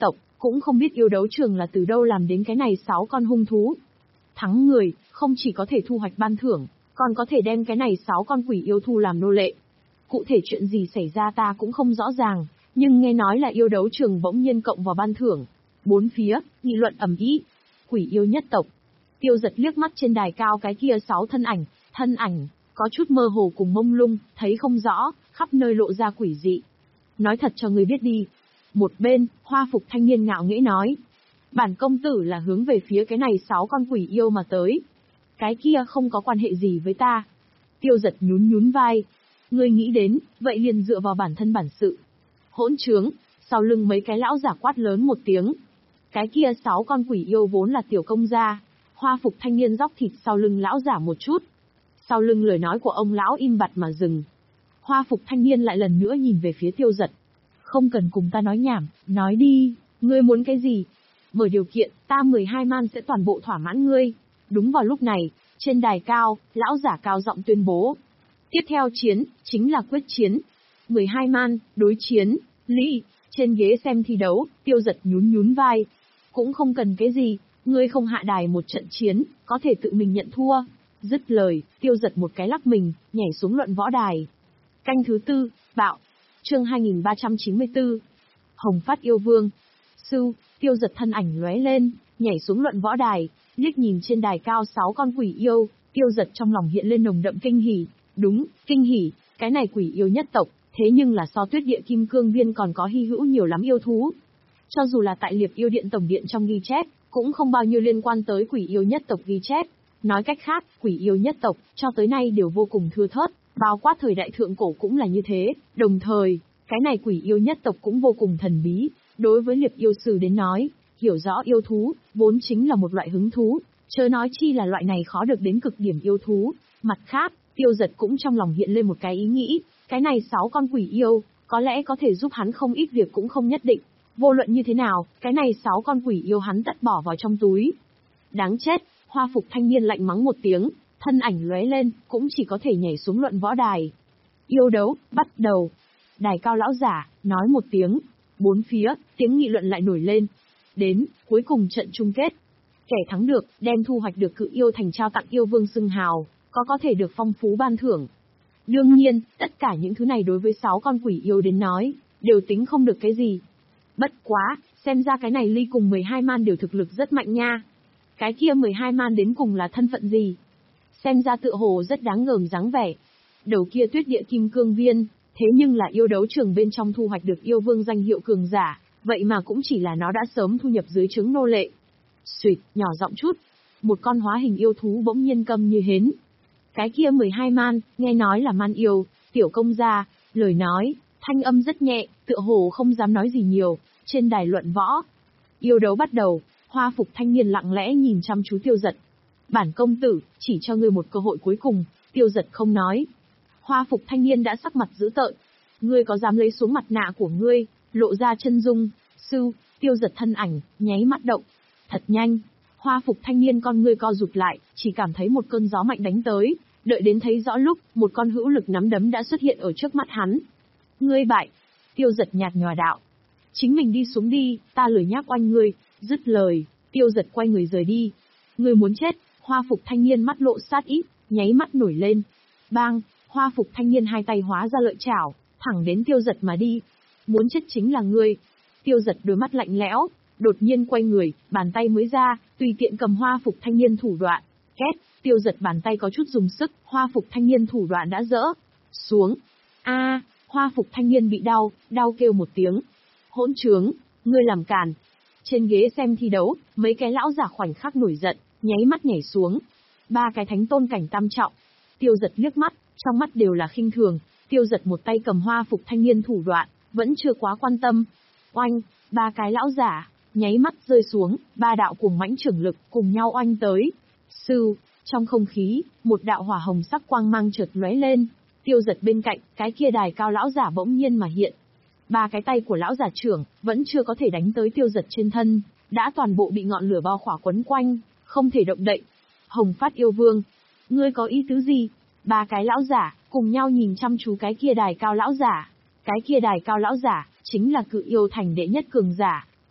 Speaker 1: cũng không biết yêu đấu trường là từ đâu làm đến cái này sáu con hung thú. Thắng người, không chỉ có thể thu hoạch ban thưởng, còn có thể đem cái này sáu con quỷ yêu thu làm nô lệ. Cụ thể chuyện gì xảy ra ta cũng không rõ ràng, nhưng nghe nói là yêu đấu trường bỗng nhiên cộng vào ban thưởng. Bốn phía, nghị luận ầm ĩ. Quỷ yêu nhất tộc. Tiêu Giật liếc mắt trên đài cao cái kia sáu thân ảnh, thân ảnh, có chút mơ hồ cùng mông lung, thấy không rõ, khắp nơi lộ ra quỷ dị. Nói thật cho người biết đi. Một bên, hoa phục thanh niên ngạo nghễ nói. Bản công tử là hướng về phía cái này sáu con quỷ yêu mà tới. Cái kia không có quan hệ gì với ta. Tiêu Giật nhún nhún vai. Ngươi nghĩ đến, vậy liền dựa vào bản thân bản sự. Hỗn trướng, sau lưng mấy cái lão giả quát lớn một tiếng. Cái kia sáu con quỷ yêu vốn là tiểu công gia. Hoa phục thanh niên róc thịt sau lưng lão giả một chút. Sau lưng lời nói của ông lão im bặt mà dừng. Hoa phục thanh niên lại lần nữa nhìn về phía Tiêu Giật. Không cần cùng ta nói nhảm, nói đi, ngươi muốn cái gì? Mở điều kiện, ta mười hai man sẽ toàn bộ thỏa mãn ngươi. Đúng vào lúc này, trên đài cao, lão giả cao giọng tuyên bố. Tiếp theo chiến, chính là quyết chiến. mười hai man, đối chiến, Lý, trên ghế xem thi đấu, Tiêu Giật nhún nhún vai. Cũng không cần cái gì, ngươi không hạ đài một trận chiến, có thể tự mình nhận thua. Dứt lời, Tiêu Giật một cái lắc mình, nhảy xuống luận võ đài. Canh thứ tư, bạo. Chương hai nghìn ba trăm chín mươi tư. Hồng Phát yêu vương. Sư, Tiêu Giật thân ảnh lóe lên, nhảy xuống luận võ đài, liếc nhìn trên đài cao sáu con quỷ yêu, Tiêu Giật trong lòng hiện lên nồng đậm kinh hỉ. Đúng, kinh hỉ, cái này quỷ yêu nhất tộc, thế nhưng là so Tuyết Địa Kim Cương Viên còn có hy hữu nhiều lắm yêu thú. Cho dù là tại Liệp Yêu Điện tổng điện trong ghi chép, cũng không bao nhiêu liên quan tới quỷ yêu nhất tộc ghi chép. Nói cách khác, quỷ yêu nhất tộc, cho tới nay đều vô cùng thưa thớt, bao quát thời đại thượng cổ cũng là như thế, đồng thời, cái này quỷ yêu nhất tộc cũng vô cùng thần bí. Đối với Liệp yêu sử đến nói, hiểu rõ yêu thú, vốn chính là một loại hứng thú, chớ nói chi là loại này khó được đến cực điểm yêu thú. Mặt khác, Tiêu Giật cũng trong lòng hiện lên một cái ý nghĩ, cái này sáu con quỷ yêu, có lẽ có thể giúp hắn không ít việc cũng không nhất định. Vô luận như thế nào, cái này sáu con quỷ yêu hắn tất bỏ vào trong túi. Đáng chết, hoa phục thanh niên lạnh mắng một tiếng, thân ảnh lóe lên, cũng chỉ có thể nhảy xuống luận võ đài. Yêu đấu, bắt đầu. Đài cao lão giả, nói một tiếng. Bốn phía, tiếng nghị luận lại nổi lên. Đến, cuối cùng trận chung kết. Kẻ thắng được, đem thu hoạch được cự yêu thành trao tặng yêu vương xưng hào, có có thể được phong phú ban thưởng. Đương nhiên, tất cả những thứ này đối với sáu con quỷ yêu đến nói, đều tính không được cái gì. Bất quá, xem ra cái này Ly cùng mười hai man đều thực lực rất mạnh nha. Cái kia mười hai man đến cùng là thân phận gì? Xem ra tựa hồ rất đáng ngờ dáng vẻ. Đầu kia Tuyết Địa Kim Cương Viên, thế nhưng là yêu đấu trường bên trong thu hoạch được yêu vương danh hiệu cường giả, vậy mà cũng chỉ là nó đã sớm thu nhập dưới trướng nô lệ. Xuyệt, nhỏ giọng chút. Một con hóa hình yêu thú bỗng nhiên câm như hến. Cái kia mười hai man, nghe nói là man yêu, tiểu công gia, lời nói, thanh âm rất nhẹ, tựa hồ không dám nói gì nhiều, trên đài luận võ. Yêu đấu bắt đầu, hoa phục thanh niên lặng lẽ nhìn chăm chú Tiêu Giật. Bản công tử, chỉ cho ngươi một cơ hội cuối cùng, Tiêu Giật không nói. Hoa phục thanh niên đã sắc mặt dữ tợn. Ngươi có dám lấy xuống mặt nạ của ngươi, lộ ra chân dung, sư, Tiêu Giật thân ảnh, nháy mắt động. Thật nhanh. Hoa phục thanh niên con ngươi co rụt lại, chỉ cảm thấy một cơn gió mạnh đánh tới, đợi đến thấy rõ lúc, một con hữu lực nắm đấm đã xuất hiện ở trước mắt hắn. Ngươi bại. Tiêu Giật nhạt nhòa đạo. Chính mình đi xuống đi, ta lười nhác oanh ngươi. Dứt lời, Tiêu Giật quay người rời đi. Ngươi muốn chết. Hoa phục thanh niên mắt lộ sát ý, nháy mắt nổi lên. Bang, hoa phục thanh niên hai tay hóa ra lợi chảo, thẳng đến Tiêu Giật mà đi. Muốn chết chính là ngươi. Tiêu Giật đôi mắt lạnh lẽo, đột nhiên quay người, bàn tay mới ra, tùy tiện cầm hoa phục thanh niên thủ đoạn. Két, Tiêu Giật bàn tay có chút dùng sức, hoa phục thanh niên thủ đoạn đã dỡ. Xuống. A, à, hoa phục thanh niên bị đau, đau kêu một tiếng. Hỗn trướng, ngươi làm càn. Trên ghế xem thi đấu, mấy cái lão giả khoảnh khắc nổi giận, nháy mắt nhảy xuống. Ba cái thánh tôn cảnh tam trọng. Tiêu Giật liếc mắt, trong mắt đều là khinh thường. Tiêu Giật một tay cầm hoa phục thanh niên thủ đoạn, vẫn chưa quá quan tâm. Oanh, ba cái lão giả, nháy mắt rơi xuống, ba đạo cuồng mãnh trưởng lực cùng nhau oanh tới. Sư, trong không khí, một đạo hỏa hồng sắc quang mang chợt lóe lên. Tiêu Giật bên cạnh, cái kia đài cao lão giả bỗng nhiên mà hiện. Ba cái tay của lão giả trưởng, vẫn chưa có thể đánh tới Tiêu Giật trên thân, đã toàn bộ bị ngọn lửa bao khỏa quấn quanh, không thể động đậy. Hồng Phát yêu vương, ngươi có ý tứ gì? Ba cái lão giả, cùng nhau nhìn chăm chú cái kia đài cao lão giả. Cái kia đài cao lão giả, chính là cự yêu thành đệ nhất cường giả,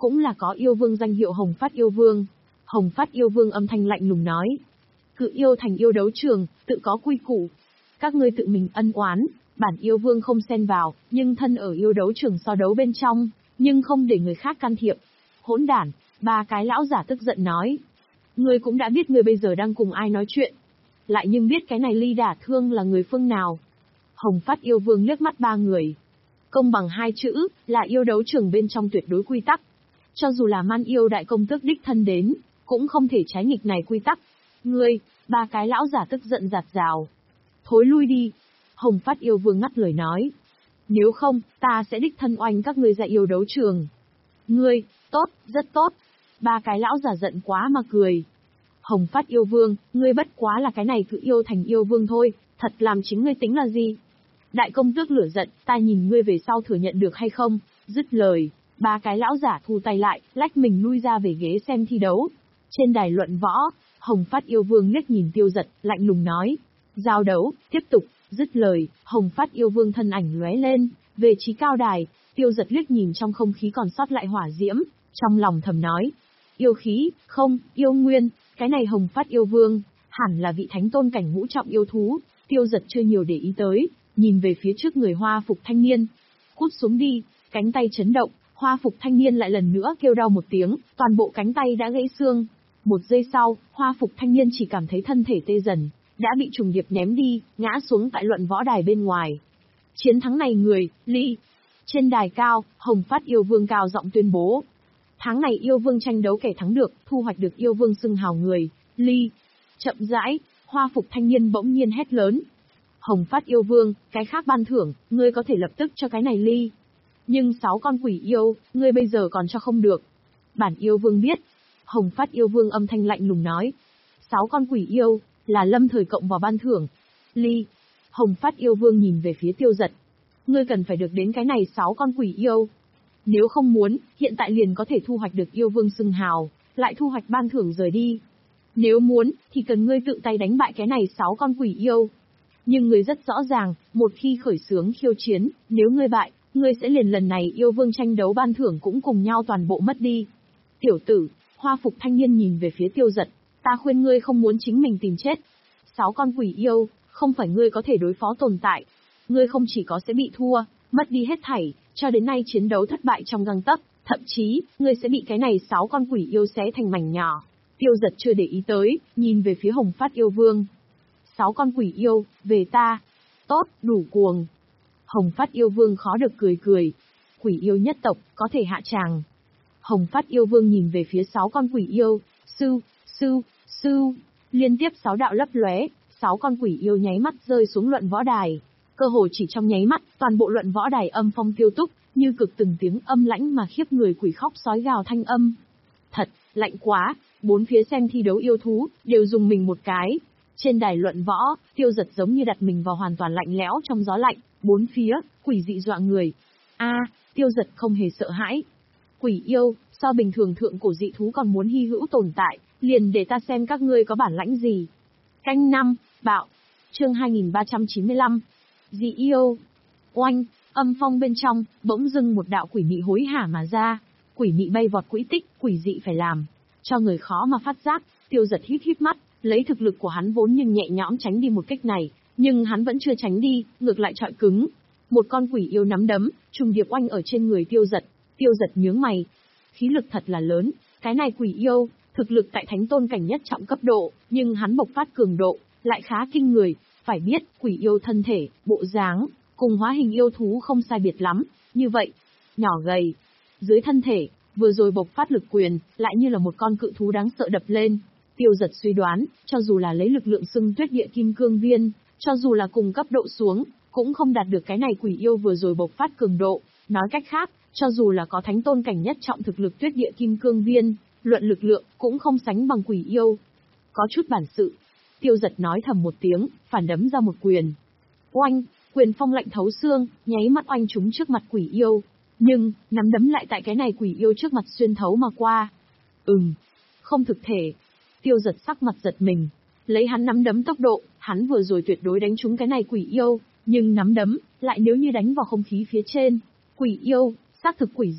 Speaker 1: cũng là có yêu vương danh hiệu Hồng Phát yêu vương. Hồng Phát yêu vương âm thanh lạnh lùng nói. Cự yêu thành yêu đấu trường, tự có quy củ. Các ngươi tự mình ân oán, bản yêu vương không xen vào, nhưng thân ở yêu đấu trường so đấu bên trong, nhưng không để người khác can thiệp. Hỗn đản, ba cái lão giả tức giận nói. Ngươi cũng đã biết ngươi bây giờ đang cùng ai nói chuyện. Lại nhưng biết cái này ly đả thương là người phương nào. Hồng Phát yêu vương liếc mắt ba người. Công bằng hai chữ, là yêu đấu trường bên trong tuyệt đối quy tắc. Cho dù là man yêu đại công tước đích thân đến, cũng không thể trái nghịch này quy tắc. Ngươi, ba cái lão giả tức giận giạt rào. Thối lui đi. Hồng Phát yêu vương ngắt lời nói. Nếu không, ta sẽ đích thân oanh các ngươi ra yêu đấu trường. Ngươi, tốt, rất tốt. Ba cái lão giả giận quá mà cười. Hồng Phát yêu vương, ngươi bất quá là cái này cự yêu thành yêu vương thôi, thật làm chính ngươi tính là gì? Đại công tước lửa giận, ta nhìn ngươi về sau thừa nhận được hay không? Dứt lời, ba cái lão giả thu tay lại, lách mình lui ra về ghế xem thi đấu. Trên đài luận võ, Hồng Phát yêu vương liếc nhìn Tiêu Dật, lạnh lùng nói. Giao đấu, tiếp tục. Dứt lời, Hồng Phát yêu vương thân ảnh lóe lên, về trí cao đài. Tiêu Dật liếc nhìn trong không khí còn sót lại hỏa diễm, trong lòng thầm nói. Yêu khí, không, yêu nguyên, cái này Hồng Phát yêu vương, hẳn là vị thánh tôn cảnh ngũ trọng yêu thú. Tiêu Dật chưa nhiều để ý tới, nhìn về phía trước người hoa phục thanh niên. Cút xuống đi, cánh tay chấn động, hoa phục thanh niên lại lần nữa kêu đau một tiếng, toàn bộ cánh tay đã gãy xương. Một giây sau, hoa phục thanh niên chỉ cảm thấy thân thể tê dần, đã bị trùng điệp ném đi, ngã xuống tại luận võ đài bên ngoài. Chiến thắng này người, Ly. Trên đài cao, Hồng Phát yêu vương cao giọng tuyên bố. Tháng này yêu vương tranh đấu kẻ thắng được, thu hoạch được yêu vương xưng hào người, Ly. Chậm rãi, hoa phục thanh niên bỗng nhiên hét lớn. Hồng Phát yêu vương, cái khác ban thưởng, ngươi có thể lập tức cho cái này Ly. Nhưng sáu con quỷ yêu, ngươi bây giờ còn cho không được. Bản yêu vương biết. Hồng Phát yêu vương âm thanh lạnh lùng nói. Sáu con quỷ yêu, là lâm thời cộng vào ban thưởng. Ly. Hồng Phát yêu vương nhìn về phía Tiêu Dật. Ngươi cần phải được đến cái này sáu con quỷ yêu. Nếu không muốn, hiện tại liền có thể thu hoạch được yêu vương xưng hào, lại thu hoạch ban thưởng rời đi. Nếu muốn, thì cần ngươi tự tay đánh bại cái này sáu con quỷ yêu. Nhưng ngươi rất rõ ràng, một khi khởi xướng khiêu chiến, nếu ngươi bại, ngươi sẽ liền lần này yêu vương tranh đấu ban thưởng cũng cùng nhau toàn bộ mất đi. Tiểu tử, hoa phục thanh niên nhìn về phía Tiêu Dật, ta khuyên ngươi không muốn chính mình tìm chết. Sáu con quỷ yêu, không phải ngươi có thể đối phó tồn tại. Ngươi không chỉ có sẽ bị thua, mất đi hết thảy, cho đến nay chiến đấu thất bại trong gang tấc, thậm chí, ngươi sẽ bị cái này sáu con quỷ yêu xé thành mảnh nhỏ. Tiêu Dật chưa để ý tới, nhìn về phía Hồng Phát yêu vương. Sáu con quỷ yêu, về ta. Tốt, đủ cuồng. Hồng Phát yêu vương khó được cười cười. Quỷ yêu nhất tộc, có thể hạ tràng. Hồng Phát yêu vương nhìn về phía sáu con quỷ yêu. Sư, sư, sư. Liên tiếp sáu đạo lấp lóe, sáu con quỷ yêu nháy mắt rơi xuống luận võ đài. Cơ hồ chỉ trong nháy mắt, toàn bộ luận võ đài âm phong tiêu túc, như cực từng tiếng âm lãnh mà khiếp người quỷ khóc sói gào thanh âm. Thật, lạnh quá, bốn phía xem thi đấu yêu thú, đều dùng mình một cái. Trên đài luận võ, Tiêu Dật giống như đặt mình vào hoàn toàn lạnh lẽo trong gió lạnh, bốn phía, quỷ dị dọa người. A, Tiêu Dật không hề sợ hãi. Quỷ yêu, so bình thường thượng cổ dị thú còn muốn hy hữu tồn tại, liền để ta xem các ngươi có bản lãnh gì. Canh năm, bạo. Chương hai nghìn ba trăm chín mươi lăm. Dị yêu. Oanh, âm phong bên trong, bỗng dưng một đạo quỷ mị hối hả mà ra. Quỷ mị bay vọt quỹ tích, quỷ dị phải làm. Cho người khó mà phát giác, Tiêu Dật hít hít mắt, lấy thực lực của hắn vốn nhưng nhẹ nhõm tránh đi một kích này, nhưng hắn vẫn chưa tránh đi, ngược lại trọi cứng. Một con quỷ yêu nắm đấm, trùng điệp oanh ở trên người Tiêu Dật. Tiêu Dật nhướng mày. Khí lực thật là lớn, cái này quỷ yêu, thực lực tại thánh tôn cảnh nhất trọng cấp độ, nhưng hắn bộc phát cường độ, lại khá kinh người. Phải biết, quỷ yêu thân thể, bộ dáng, cùng hóa hình yêu thú không sai biệt lắm, như vậy, nhỏ gầy. Dưới thân thể, vừa rồi bộc phát lực quyền, lại như là một con cự thú đáng sợ đập lên. Tiêu Dật suy đoán, cho dù là lấy lực lượng xưng tuyết địa kim cương viên, cho dù là cùng cấp độ xuống, cũng không đạt được cái này quỷ yêu vừa rồi bộc phát cường độ. Nói cách khác, cho dù là có thánh tôn cảnh nhất trọng thực lực tuyết địa kim cương viên, luận lực lượng, cũng không sánh bằng quỷ yêu. Có chút bản sự. Tiêu Dật nói thầm một tiếng, phản đấm ra một quyền. Oanh, quyền phong lạnh thấu xương, nháy mắt oanh trúng trước mặt quỷ yêu. Nhưng, nắm đấm lại tại cái này quỷ yêu trước mặt xuyên thấu mà qua. Ừm, không thực thể. Tiêu Dật sắc mặt giật mình. Lấy hắn nắm đấm tốc độ, hắn vừa rồi tuyệt đối đánh trúng cái này quỷ yêu, nhưng nắm đấm, lại nếu như đánh vào không khí phía trên. Quỷ yêu, xác thực quỷ dị,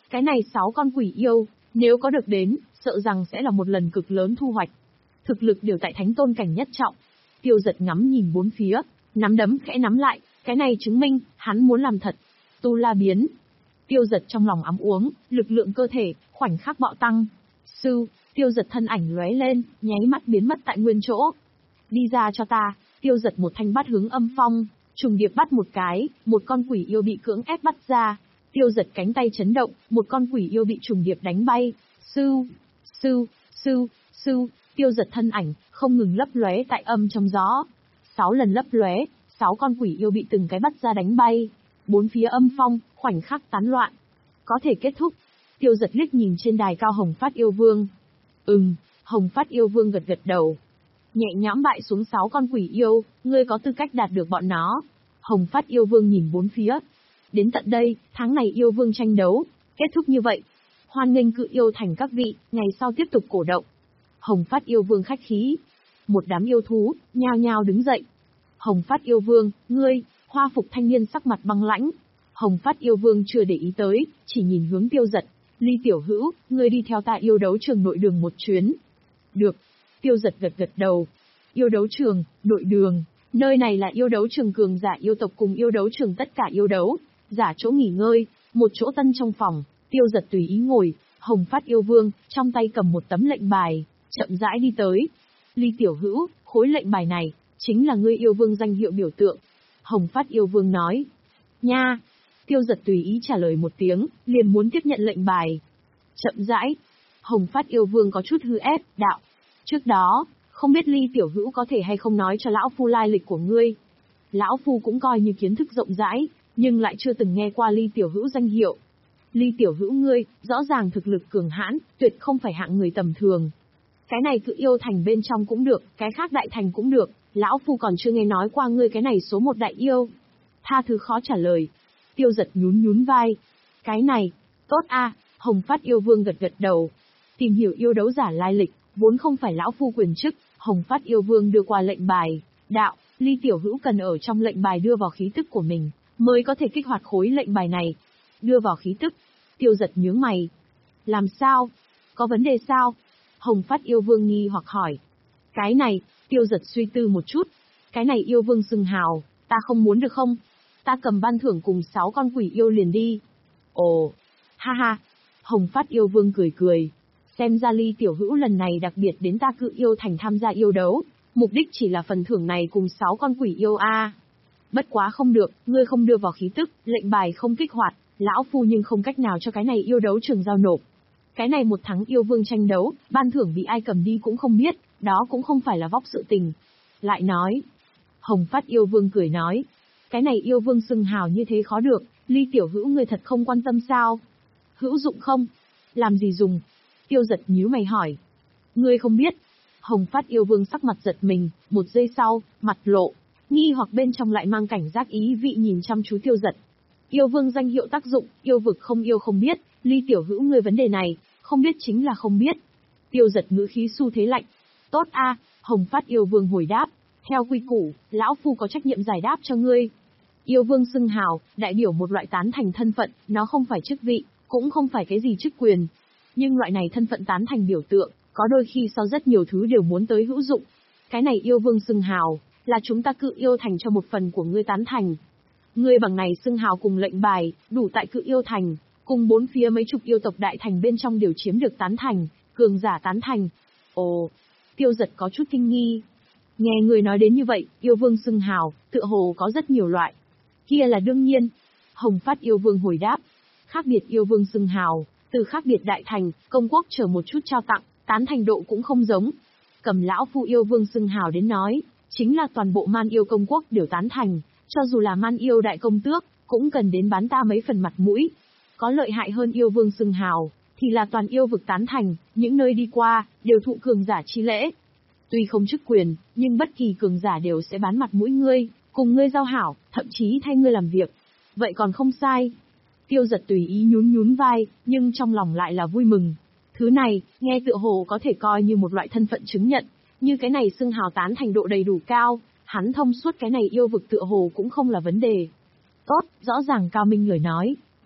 Speaker 1: Cái này sáu con quỷ yêu, nếu có được đến, sợ rằng sẽ là một lần cực lớn thu hoạch. Thực lực đều tại thánh tôn cảnh nhất trọng. Tiêu Giật ngắm nhìn bốn phía, nắm đấm khẽ nắm lại, cái này chứng minh, hắn muốn làm thật. Tu La biến. Tiêu Giật trong lòng ấm uống, lực lượng cơ thể, khoảnh khắc bạo tăng. Sư, Tiêu Giật thân ảnh lóe lên, nháy mắt biến mất tại nguyên chỗ. Đi ra cho ta, Tiêu Giật một thanh bắt hướng âm phong, trùng điệp bắt một cái, một con quỷ yêu bị cưỡng ép bắt ra. Tiêu Giật cánh tay chấn động, một con quỷ yêu bị trùng điệp đánh bay. Sư, sư, sư, sư, Tiêu Giật thân ảnh, không ngừng lấp lóe tại âm trong gió. Sáu lần lấp lóe, sáu con quỷ yêu bị từng cái bắt ra đánh bay. Bốn phía âm phong, khoảnh khắc tán loạn. Có thể kết thúc. Tiêu Giật liếc nhìn trên đài cao Hồng Phát Yêu Vương. Ừm, Hồng Phát Yêu Vương gật gật đầu. Nhẹ nhõm bại xuống sáu con quỷ yêu, ngươi có tư cách đạt được bọn nó. Hồng Phát Yêu Vương nhìn bốn phía. Đến tận đây, tháng này yêu vương tranh đấu, kết thúc như vậy. Hoan nghênh cự yêu thành các vị, ngày sau tiếp tục cổ động. Hồng Phát Yêu Vương khách khí. Một đám yêu thú, nhao nhao đứng dậy. Hồng Phát Yêu Vương, ngươi, hoa phục thanh niên sắc mặt băng lãnh. Hồng Phát Yêu Vương chưa để ý tới, chỉ nhìn hướng Tiêu Giật. Ly tiểu hữu, ngươi đi theo ta yêu đấu trường nội đường một chuyến. Được. Tiêu Giật gật gật đầu. Yêu đấu trường, nội đường, nơi này là yêu đấu trường cường giả yêu tộc cùng yêu đấu trường tất cả yêu đấu. Giả chỗ nghỉ ngơi, một chỗ tân trong phòng, Tiêu Giật tùy ý ngồi, Hồng Phát Yêu Vương, trong tay cầm một tấm lệnh bài, chậm rãi đi tới. Ly tiểu hữu, khối lệnh bài này, chính là ngươi yêu vương danh hiệu biểu tượng. Hồng Phát Yêu Vương nói. Nha! Tiêu Giật tùy ý trả lời một tiếng, liền muốn tiếp nhận lệnh bài. Chậm rãi. Hồng Phát Yêu Vương có chút hư ép, đạo. Trước đó, không biết Ly tiểu hữu có thể hay không nói cho lão phu lai lịch của ngươi. Lão phu cũng coi như kiến thức rộng rãi, nhưng lại chưa từng nghe qua Ly tiểu hữu danh hiệu. Ly tiểu hữu ngươi, rõ ràng thực lực cường hãn, tuyệt không phải hạng người tầm thường. Cái này cự yêu thành bên trong cũng được, cái khác đại thành cũng được, lão phu còn chưa nghe nói qua ngươi cái này số một đại yêu. Tha thứ khó trả lời. Tiêu Giật nhún nhún vai. Cái này, tốt a. Hồng Phát Yêu Vương gật gật đầu. Tìm hiểu yêu đấu giả lai lịch, vốn không phải lão phu quyền chức. Hồng Phát Yêu Vương đưa qua lệnh bài. Đạo, Ly tiểu hữu cần ở trong lệnh bài đưa vào khí tức của mình, mới có thể kích hoạt khối lệnh bài này. Đưa vào khí tức. Tiêu Giật nhướng mày. Làm sao? Có vấn đề sao? Hồng Phát Yêu Vương nghi hoặc hỏi. Cái này, Tiêu Giật suy tư một chút. Cái này yêu vương xưng hào, ta không muốn được không? Ta cầm ban thưởng cùng sáu con quỷ yêu liền đi. Ồ, ha ha. Hồng Phát Yêu Vương cười cười. Xem ra Ly tiểu hữu lần này đặc biệt đến ta cự yêu thành tham gia yêu đấu, mục đích chỉ là phần thưởng này cùng sáu con quỷ yêu a. À. Bất quá không được, ngươi không đưa vào khí tức, lệnh bài không kích hoạt, lão phu nhưng không cách nào cho cái này yêu đấu trường giao nộp. Cái này một tháng yêu vương tranh đấu, ban thưởng bị ai cầm đi cũng không biết, đó cũng không phải là vóc sự tình. Lại nói, Hồng Phát Yêu Vương cười nói, cái này yêu vương xưng hào như thế khó được, Ly tiểu hữu ngươi thật không quan tâm sao? Hữu dụng không? Làm gì dùng? Tiêu Giật nhíu mày hỏi. Ngươi không biết. Hồng Phát Yêu Vương sắc mặt giật mình, một giây sau, mặt lộ, nghi hoặc bên trong lại mang cảnh giác ý vị nhìn chăm chú Tiêu Giật. Yêu vương danh hiệu tác dụng, yêu vực không yêu không biết, Ly tiểu hữu ngươi vấn đề này, không biết chính là không biết. Tiêu Giật ngữ khí xu thế lạnh. Tốt a. Hồng Phát Yêu Vương hồi đáp. Theo quy củ, lão phu có trách nhiệm giải đáp cho ngươi. Yêu vương xưng hào, đại biểu một loại tán thành thân phận, nó không phải chức vị, cũng không phải cái gì chức quyền. Nhưng loại này thân phận tán thành biểu tượng, có đôi khi sau rất nhiều thứ đều muốn tới hữu dụng. Cái này yêu vương xưng hào, là chúng ta cự yêu thành cho một phần của ngươi tán thành. Ngươi bằng này xưng hào cùng lệnh bài, đủ tại cự yêu thành, cùng bốn phía mấy chục yêu tộc đại thành bên trong đều chiếm được tán thành, cường giả tán thành. Ồ, Tiêu Giật có chút kinh nghi. Nghe người nói đến như vậy, yêu vương xưng hào, tựa hồ có rất nhiều loại. Kia là đương nhiên. Hồng Phát Yêu Vương hồi đáp. Khác biệt yêu vương xưng hào, từ khác biệt đại thành, công quốc chờ một chút trao tặng, tán thành độ cũng không giống. Cầm lão phu yêu vương xưng hào đến nói, chính là toàn bộ man yêu công quốc đều tán thành, cho dù là man yêu đại công tước, cũng cần đến bán ta mấy phần mặt mũi. Có lợi hại hơn yêu vương xưng hào, thì là toàn yêu vực tán thành, những nơi đi qua, đều thụ cường giả chi lễ. Tuy không chức quyền, nhưng bất kỳ cường giả đều sẽ bán mặt mũi ngươi, cùng ngươi giao hảo, thậm chí thay ngươi làm việc. Vậy còn không sai. Tiêu Giật tùy ý nhún nhún vai, nhưng trong lòng lại là vui mừng. Thứ này, nghe tựa hồ có thể coi như một loại thân phận chứng nhận, như cái này xưng hào tán thành độ đầy đủ cao, hắn thông suốt cái này yêu vực tựa hồ cũng không là vấn đề. Tốt, rõ ràng cao minh lời nói,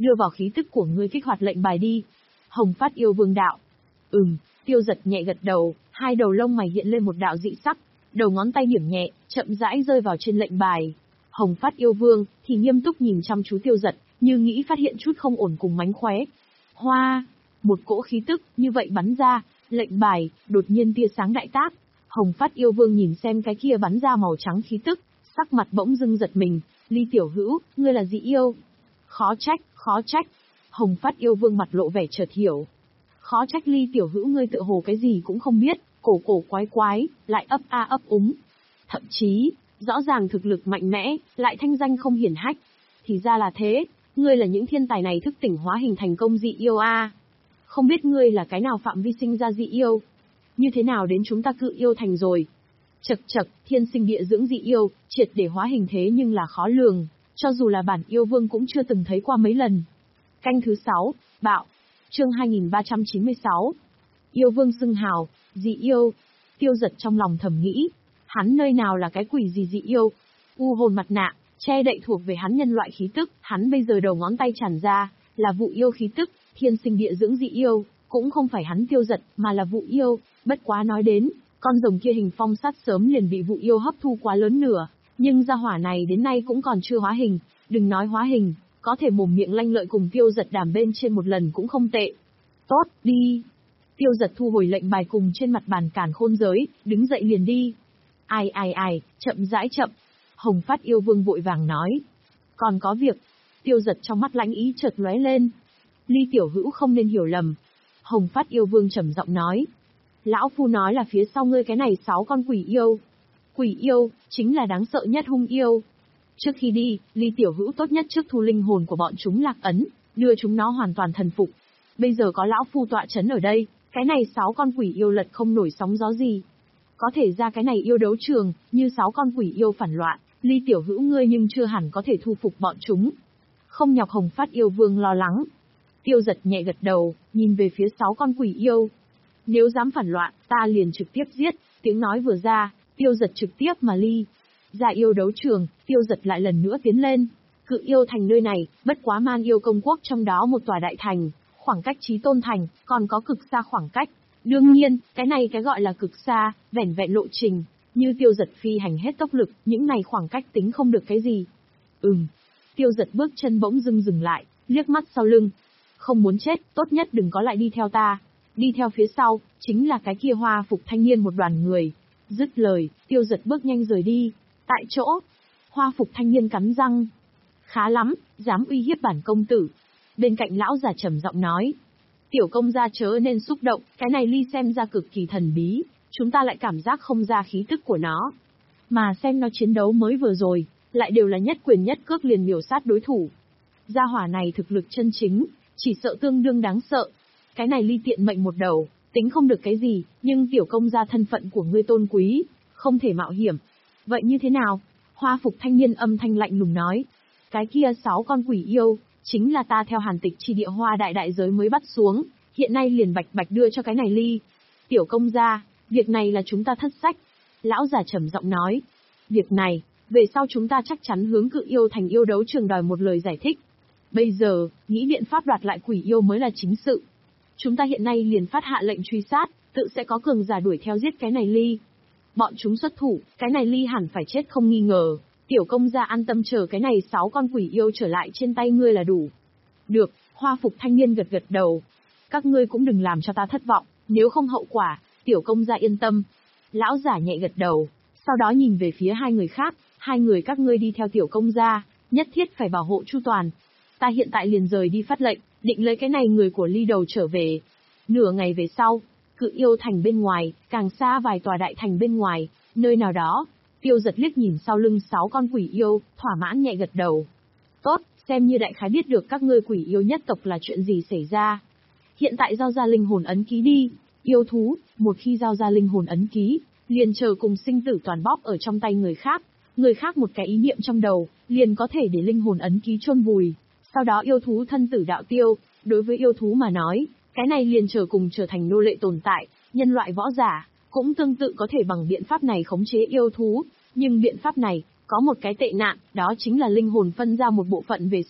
Speaker 1: đưa vào khí tức của ngươi kích hoạt lệnh bài đi. Hồng Phát yêu vương đạo. Ừm, Tiêu Giật nhẹ gật đầu, hai đầu lông mày hiện lên một đạo dị sắc, đầu ngón tay điểm nhẹ, chậm rãi rơi vào trên lệnh bài. Hồng Phát yêu vương thì nghiêm túc nhìn chăm chú Tiêu Giật, như nghĩ phát hiện chút không ổn cùng mánh khóe. Hoa, một cỗ khí tức như vậy bắn ra, lệnh bài đột nhiên tia sáng đại tác. Hồng Phát yêu vương nhìn xem cái kia bắn ra màu trắng khí tức, sắc mặt bỗng dưng giật mình. Ly tiểu hữu, ngươi là dị yêu? Khó trách, khó trách. Hồng Phát yêu vương mặt lộ vẻ chợt hiểu. Khó trách Ly tiểu hữu ngươi tựa hồ cái gì cũng không biết, cổ cổ quái quái, lại ấp a ấp úng. Thậm chí, rõ ràng thực lực mạnh mẽ, lại thanh danh không hiển hách. Thì ra là thế, ngươi là những thiên tài này thức tỉnh hóa hình thành công dị yêu a. Không biết ngươi là cái nào phạm vi sinh ra dị yêu? Như thế nào đến chúng ta cự yêu thành rồi? Chậc chậc, thiên sinh địa dưỡng dị yêu, triệt để hóa hình thế nhưng là khó lường, cho dù là bản yêu vương cũng chưa từng thấy qua mấy lần. Canh thứ sáu, bạo. Chương hai nghìn ba trăm chín mươi sáu. Yêu vương xưng hào, dị yêu. Tiêu Giật trong lòng thầm nghĩ, hắn nơi nào là cái quỷ gì dị yêu? U hồn mặt nạ, che đậy thuộc về hắn nhân loại khí tức, hắn bây giờ đầu ngón tay tràn ra, là vụ yêu khí tức, thiên sinh địa dưỡng dị yêu, cũng không phải hắn Tiêu Giật, mà là vụ yêu, bất quá nói đến, con rồng kia hình phong sát sớm liền bị vụ yêu hấp thu quá lớn nửa, nhưng gia hỏa này đến nay cũng còn chưa hóa hình, đừng nói hóa hình, có thể mồm miệng lanh lợi cùng Tiêu Giật đàm bên trên một lần cũng không tệ. Tốt, đi. Tiêu Giật thu hồi lệnh bài cùng trên mặt bàn càn khôn giới, đứng dậy liền đi. Ai ai ai, chậm rãi chậm. Hồng Phát yêu vương vội vàng nói. Còn có việc. Tiêu Giật trong mắt lãnh ý chợt lóe lên. Ly tiểu hữu không nên hiểu lầm. Hồng Phát yêu vương trầm giọng nói. Lão phu nói là phía sau ngươi cái này sáu con quỷ yêu. Quỷ yêu, chính là đáng sợ nhất hung yêu. Trước khi đi, Ly tiểu hữu tốt nhất trước thu linh hồn của bọn chúng lạc ấn, đưa chúng nó hoàn toàn thần phục. Bây giờ có lão phu tọa chấn ở đây, cái này sáu con quỷ yêu lật không nổi sóng gió gì. Có thể ra cái này yêu đấu trường, như sáu con quỷ yêu phản loạn, Ly tiểu hữu ngươi nhưng chưa hẳn có thể thu phục bọn chúng. Không nhọc Hồng Phát yêu vương lo lắng. Tiêu Giật nhẹ gật đầu, nhìn về phía sáu con quỷ yêu. Nếu dám phản loạn, ta liền trực tiếp giết. Tiếng nói vừa ra, Tiêu Giật trực tiếp mà ly. Ra yêu đấu trường, Tiêu Giật lại lần nữa tiến lên. Cự yêu thành nơi này, bất quá Man yêu công quốc trong đó một tòa đại thành, khoảng cách Chí Tôn thành, còn có cực xa khoảng cách. Đương nhiên, cái này cái gọi là cực xa, vẻn vẹn lộ trình, như Tiêu Giật phi hành hết tốc lực, những này khoảng cách tính không được cái gì. Ừm. Tiêu Giật bước chân bỗng dưng dừng lại, liếc mắt sau lưng. Không muốn chết, tốt nhất đừng có lại đi theo ta. Đi theo phía sau, chính là cái kia hoa phục thanh niên một đoàn người. Dứt lời, Tiêu Giật bước nhanh rời đi. Tại chỗ, hoa phục thanh niên cắn răng. Khá lắm, dám uy hiếp bản công tử. Bên cạnh lão già trầm giọng nói. Tiểu công gia chớ nên xúc động, cái này Ly xem ra cực kỳ thần bí, chúng ta lại cảm giác không ra khí tức của nó. Mà xem nó chiến đấu mới vừa rồi, lại đều là nhất quyền nhất cước liền miểu sát đối thủ. Gia hỏa này thực lực chân chính, chỉ sợ tương đương đáng sợ. Cái này Ly tiện mệnh một đầu, tính không được cái gì, nhưng tiểu công gia thân phận của ngươi tôn quý, không thể mạo hiểm. Vậy như thế nào? Hoa phục thanh niên âm thanh lạnh lùng nói. Cái kia sáu con quỷ yêu, chính là ta theo hàn tịch chi địa hoa đại đại giới mới bắt xuống, hiện nay liền bạch bạch đưa cho cái này Ly. Tiểu công gia, việc này là chúng ta thất sách. Lão già trầm giọng nói. Việc này, về sau chúng ta chắc chắn hướng cự yêu thành yêu đấu trường đòi một lời giải thích. Bây giờ, nghĩ biện pháp đoạt lại quỷ yêu mới là chính sự. Chúng ta hiện nay liền phát hạ lệnh truy sát, tự sẽ có cường giả đuổi theo giết cái này Ly. Bọn chúng xuất thủ, cái này Ly hẳn phải chết không nghi ngờ. Tiểu công gia an tâm chờ cái này sáu con quỷ yêu trở lại trên tay ngươi là đủ. Được, hoa phục thanh niên gật gật đầu. Các ngươi cũng đừng làm cho ta thất vọng, nếu không hậu quả, tiểu công gia yên tâm. Lão giả nhẹ gật đầu, sau đó nhìn về phía hai người khác, hai người các ngươi đi theo tiểu công gia, nhất thiết phải bảo hộ chu toàn. Ta hiện tại liền rời đi phát lệnh, định lấy cái này người của Ly đầu trở về. Nửa ngày về sau, cự yêu thành bên ngoài, càng xa vài tòa đại thành bên ngoài, nơi nào đó. Tiêu Giật liếc nhìn sau lưng sáu con quỷ yêu, thỏa mãn nhẹ gật đầu. Tốt, xem như đại khái biết được các ngươi quỷ yêu nhất tộc là chuyện gì xảy ra. Hiện tại giao ra linh hồn ấn ký đi. Yêu thú, một khi giao ra linh hồn ấn ký, liền chờ cùng sinh tử toàn bóp ở trong tay người khác. Người khác một cái ý niệm trong đầu, liền có thể để linh hồn ấn ký chôn vùi. Sau đó yêu thú thân tử đạo tiêu, đối với yêu thú mà nói, cái này liền chờ cùng trở thành nô lệ tồn tại, nhân loại võ giả. Cũng tương tự có thể bằng biện pháp này khống chế yêu thú, nhưng biện pháp này, có một cái tệ nạn, đó chính là linh hồn phân ra một bộ phận về sau,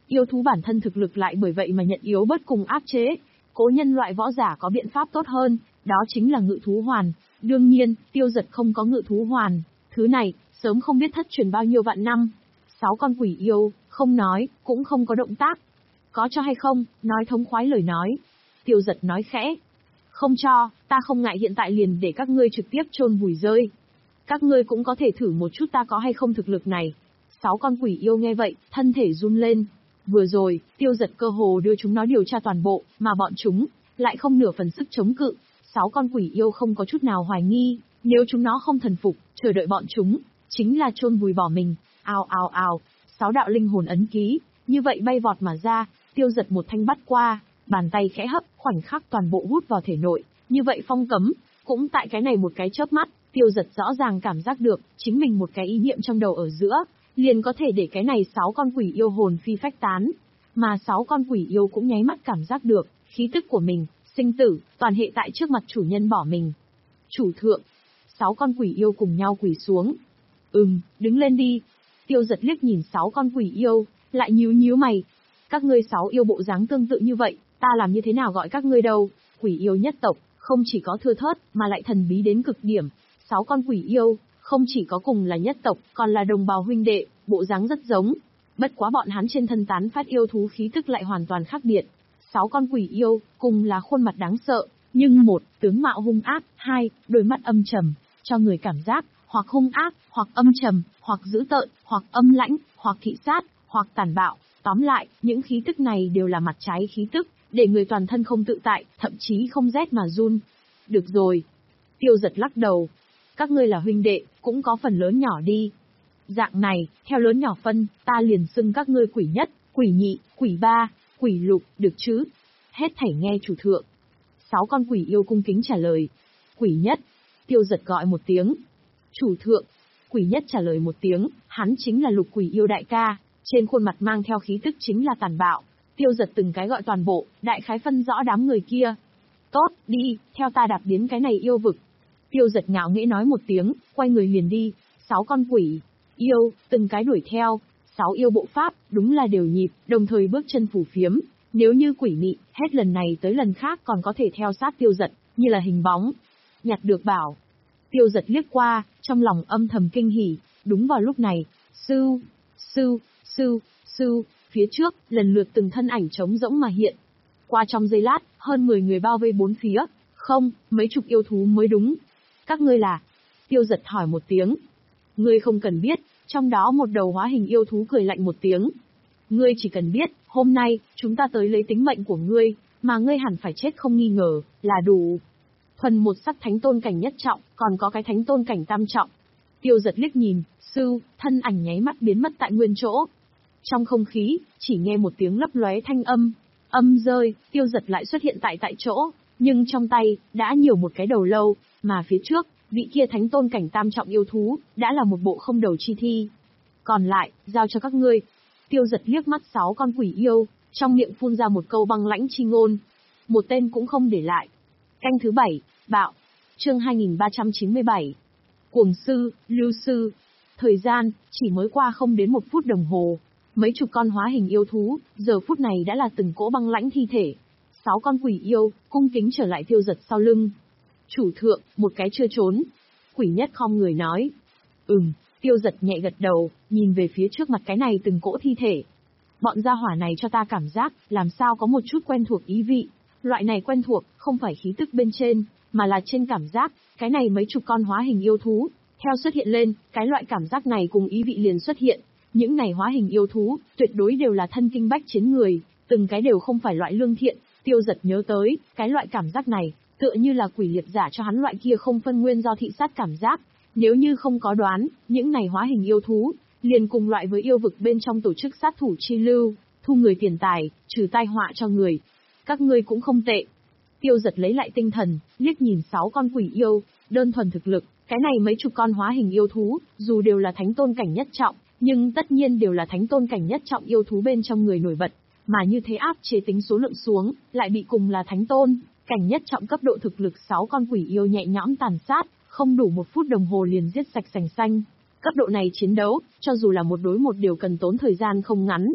Speaker 1: Yêu thú bản thân thực lực lại bởi vậy mà nhận yếu bớt cùng áp chế. Cố nhân loại võ giả có biện pháp tốt hơn, đó chính là ngự thú hoàn. Đương nhiên, Tiêu Dật không có ngự thú hoàn. Thứ này, sớm không biết thất truyền bao nhiêu vạn năm. Sáu con quỷ yêu, không nói, cũng không có động tác. Có cho hay không, nói thống khoái lời nói. Tiêu Dật nói khẽ. Không cho, ta không ngại hiện tại liền để các ngươi trực tiếp chôn vùi rơi. Các ngươi cũng có thể thử một chút ta có hay không thực lực này. Sáu con quỷ yêu nghe vậy, thân thể run lên. Vừa rồi, Tiêu Dật cơ hồ đưa chúng nó điều tra toàn bộ, mà bọn chúng lại không nửa phần sức chống cự. Sáu con quỷ yêu không có chút nào hoài nghi, nếu chúng nó không thần phục, chờ đợi bọn chúng, chính là chôn vùi bỏ mình. Ào ào ào, sáu đạo linh hồn ấn ký, như vậy bay vọt mà ra, Tiêu Dật một thanh bắt qua, bàn tay khẽ hấp, khoảnh khắc toàn bộ hút vào thể nội, như vậy phong cấm, cũng tại cái này một cái chớp mắt, Tiêu Dật rõ ràng cảm giác được, chính mình một cái ý niệm trong đầu ở giữa, liền có thể để cái này sáu con quỷ yêu hồn phi phách tán. Mà sáu con quỷ yêu cũng nháy mắt cảm giác được, khí tức của mình, sinh tử, toàn hệ tại trước mặt chủ nhân bỏ mình. Chủ thượng, sáu con quỷ yêu cùng nhau quỳ xuống. Ừm, đứng lên đi. Tiêu Dật liếc nhìn sáu con quỷ yêu, lại nhíu nhíu mày. Các ngươi sáu yêu bộ dáng tương tự như vậy, ta làm như thế nào gọi các ngươi đâu? Quỷ yêu nhất tộc, không chỉ có thưa thớt, mà lại thần bí đến cực điểm. Sáu con quỷ yêu, không chỉ có cùng là nhất tộc, còn là đồng bào huynh đệ, bộ dáng rất giống. Bất quá bọn hắn trên thân tán phát yêu thú khí tức lại hoàn toàn khác biệt. Sáu con quỷ yêu, cùng là khuôn mặt đáng sợ, nhưng một, tướng mạo hung ác, hai, đôi mắt âm trầm, cho người cảm giác, hoặc hung ác, hoặc âm trầm, hoặc dữ tợn, hoặc âm lãnh, hoặc thị sát, hoặc tàn bạo. Tóm lại, những khí tức này đều là mặt trái khí tức, để người toàn thân không tự tại, thậm chí không rét mà run. Được rồi. Tiêu Dật lắc đầu. Các ngươi là huynh đệ, cũng có phần lớn nhỏ đi. Dạng này, theo lớn nhỏ phân, ta liền xưng các ngươi quỷ nhất, quỷ nhị, quỷ ba, quỷ lục, được chứ? Hết thảy nghe chủ thượng. Sáu con quỷ yêu cung kính trả lời. Quỷ nhất. Tiêu Dật gọi một tiếng. Chủ thượng. Quỷ nhất trả lời một tiếng, hắn chính là lục quỷ yêu đại ca, trên khuôn mặt mang theo khí tức chính là tàn bạo. Tiêu Dật từng cái gọi toàn bộ, đại khái phân rõ đám người kia. Tốt, đi, theo ta đạp đến cái này yêu vực. Tiêu Dật ngạo nghễ nói một tiếng, quay người liền đi. Sáu con quỷ yêu, từng cái đuổi theo. Sáu yêu bộ pháp, đúng là đều nhịp, đồng thời bước chân phủ phiếm. Nếu như quỷ mị, hết lần này tới lần khác còn có thể theo sát Tiêu Dật, như là hình bóng. Nhặt được bảo. Tiêu Dật liếc qua, trong lòng âm thầm kinh hỉ. Đúng vào lúc này, sưu, sưu, sưu, sưu, phía trước, lần lượt từng thân ảnh trống rỗng mà hiện. Qua trong giây lát, hơn mười người bao vây bốn phía. Không, mấy chục yêu thú mới đúng. Các ngươi là? Tiêu Dật hỏi một tiếng. Ngươi không cần biết, trong đó một đầu hóa hình yêu thú cười lạnh một tiếng. Ngươi chỉ cần biết, hôm nay, chúng ta tới lấy tính mệnh của ngươi, mà ngươi hẳn phải chết không nghi ngờ, là đủ. Thuần một sắc thánh tôn cảnh nhất trọng, còn có cái thánh tôn cảnh tam trọng. Tiêu Dật liếc nhìn, sư, thân ảnh nháy mắt biến mất tại nguyên chỗ. Trong không khí, chỉ nghe một tiếng lấp lóe thanh âm. Âm rơi, Tiêu Dật lại xuất hiện tại tại chỗ, nhưng trong tay, đã nhiều một cái đầu lâu, mà phía trước, vị kia thánh tôn cảnh tam trọng yêu thú, đã là một bộ không đầu chi thi. Còn lại, giao cho các ngươi. Tiêu Dật liếc mắt sáu con quỷ yêu, trong miệng phun ra một câu băng lãnh chi ngôn. Một tên cũng không để lại. Canh thứ bảy, bạo. Chương hai nghìn ba trăm chín mươi bảy. Cuồng sư, lưu sư. Thời gian, chỉ mới qua không đến một phút đồng hồ. Mấy chục con hóa hình yêu thú, giờ phút này đã là từng cỗ băng lãnh thi thể. Sáu con quỷ yêu, cung kính trở lại Tiêu Dật sau lưng. Chủ thượng, một cái chưa trốn. Quỷ nhất khom người nói. Ừm, Tiêu Dật nhẹ gật đầu, nhìn về phía trước mặt cái này từng cỗ thi thể. Bọn gia hỏa này cho ta cảm giác, làm sao có một chút quen thuộc ý vị. Loại này quen thuộc, không phải khí tức bên trên, mà là trên cảm giác, cái này mấy chục con hóa hình yêu thú. Theo xuất hiện lên, cái loại cảm giác này cùng ý vị liền xuất hiện. Những này hóa hình yêu thú, tuyệt đối đều là thân kinh bách chiến người, từng cái đều không phải loại lương thiện. Tiêu Dật nhớ tới, cái loại cảm giác này, tựa như là quỷ liệt giả cho hắn loại kia không phân nguyên do thị sát cảm giác. Nếu như không có đoán, những này hóa hình yêu thú, liền cùng loại với yêu vực bên trong tổ chức sát thủ chi lưu, thu người tiền tài, trừ tai họa cho người. Các ngươi cũng không tệ. Tiêu Dật lấy lại tinh thần, liếc nhìn sáu con quỷ yêu, đơn thuần thực lực, cái này mấy chục con hóa hình yêu thú, dù đều là thánh tôn cảnh nhất trọng, nhưng tất nhiên đều là thánh tôn cảnh nhất trọng yêu thú bên trong người nổi bật, mà như thế áp chế tính số lượng xuống, lại bị cùng là thánh tôn cảnh nhất trọng cấp độ thực lực sáu con quỷ yêu nhẹ nhõm tàn sát, không đủ một phút đồng hồ liền giết sạch sành xanh. Cấp độ này chiến đấu, cho dù là một đối một đều cần tốn thời gian không ngắn.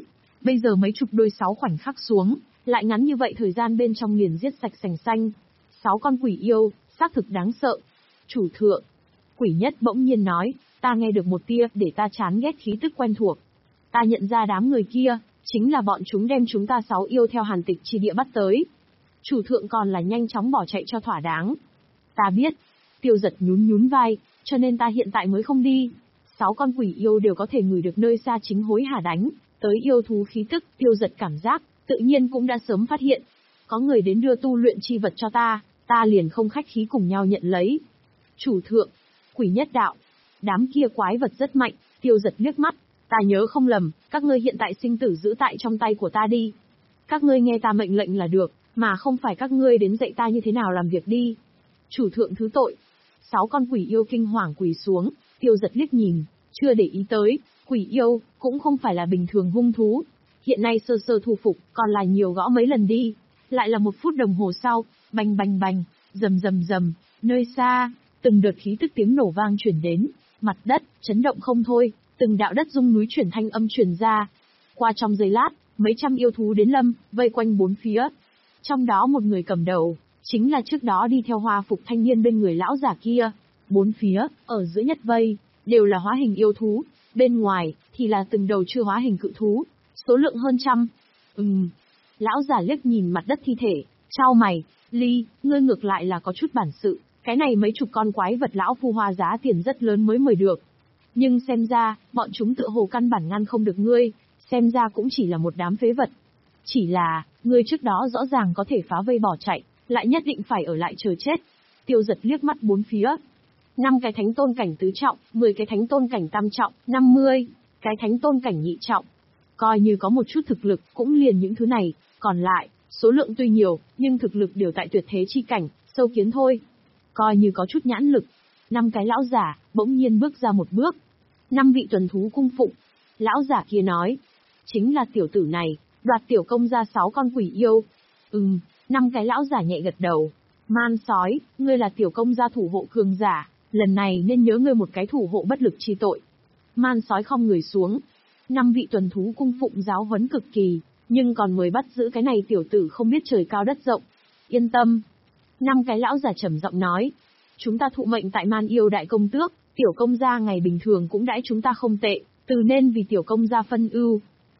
Speaker 1: Bây giờ mấy chục đôi sáu khoảnh khắc xuống, lại ngắn như vậy thời gian bên trong liền giết sạch sành xanh. Sáu con quỷ yêu, xác thực đáng sợ. Chủ thượng. Quỷ nhất bỗng nhiên nói, ta nghe được một tia để ta chán ghét khí tức quen thuộc. Ta nhận ra đám người kia, chính là bọn chúng đem chúng ta sáu yêu theo hàn tịch chi địa bắt tới. Chủ thượng còn là nhanh chóng bỏ chạy cho thỏa đáng. Ta biết. Tiêu Giật nhún nhún vai, cho nên ta hiện tại mới không đi. Sáu con quỷ yêu đều có thể ngửi được nơi xa chính hối hả đánh tới yêu thú khí tức, Tiêu Giật cảm giác, tự nhiên cũng đã sớm phát hiện. Có người đến đưa tu luyện chi vật cho ta, ta liền không khách khí cùng nhau nhận lấy. Chủ thượng. Quỷ nhất đạo. Đám kia quái vật rất mạnh, Tiêu Giật liếc mắt. Ta nhớ không lầm, các ngươi hiện tại sinh tử giữ tại trong tay của ta đi. Các ngươi nghe ta mệnh lệnh là được, mà không phải các ngươi đến dạy ta như thế nào làm việc đi. Chủ thượng thứ tội. Sáu con quỷ yêu kinh hoàng quỳ xuống, Tiêu Giật liếc nhìn, chưa để ý tới, quỷ yêu, cũng không phải là bình thường hung thú. Hiện nay sơ sơ thu phục, còn là nhiều gõ mấy lần đi. Lại là một phút đồng hồ sau, bành bành bành, rầm rầm rầm, nơi xa, từng đợt khí tức tiếng nổ vang chuyển đến, mặt đất, chấn động không thôi, từng đạo đất rung núi chuyển thanh âm truyền ra. Qua trong giây lát, mấy trăm yêu thú đến lâm, vây quanh bốn phía. Trong đó một người cầm đầu, chính là trước đó đi theo hoa phục thanh niên bên người lão giả kia. Bốn phía, ở giữa nhất vây, đều là hóa hình yêu thú, bên ngoài, thì là từng đầu chưa hóa hình cự thú, số lượng hơn trăm. Ừm. Lão giả liếc nhìn mặt đất thi thể, chau mày, Ly, ngươi ngược lại là có chút bản sự, cái này mấy chục con quái vật lão phu hoa giá tiền rất lớn mới mời được. Nhưng xem ra, bọn chúng tựa hồ căn bản ngăn không được ngươi, xem ra cũng chỉ là một đám phế vật. Chỉ là, ngươi trước đó rõ ràng có thể phá vây bỏ chạy, lại nhất định phải ở lại chờ chết. Tiêu Giật liếc mắt bốn phía. Năm cái thánh tôn cảnh tứ trọng, mười cái thánh tôn cảnh tam trọng, năm mươi cái thánh tôn cảnh nhị trọng. Coi như có một chút thực lực, cũng liền những thứ này, còn lại, số lượng tuy nhiều, nhưng thực lực đều tại tuyệt thế chi cảnh, sâu kiến thôi. Coi như có chút nhãn lực. Năm cái lão giả, bỗng nhiên bước ra một bước. Năm vị tuần thú cung phụng. Lão giả kia nói. Chính là tiểu tử này, đoạt tiểu công ra sáu con quỷ yêu. Ừm, năm cái lão giả nhẹ gật đầu. Man sói, ngươi là tiểu công gia thủ hộ cường giả, lần này nên nhớ ngươi một cái thủ hộ bất lực chi tội. Man sói không người xuống. Năm vị tuần thú cung phụng giáo huấn cực kỳ, nhưng còn mới bắt giữ cái này tiểu tử không biết trời cao đất rộng. Yên tâm. Năm cái lão giả trầm giọng nói. Chúng ta thụ mệnh tại Man yêu đại công tước, tiểu công gia ngày bình thường cũng đãi chúng ta không tệ, từ nên vì tiểu công gia phân ưu.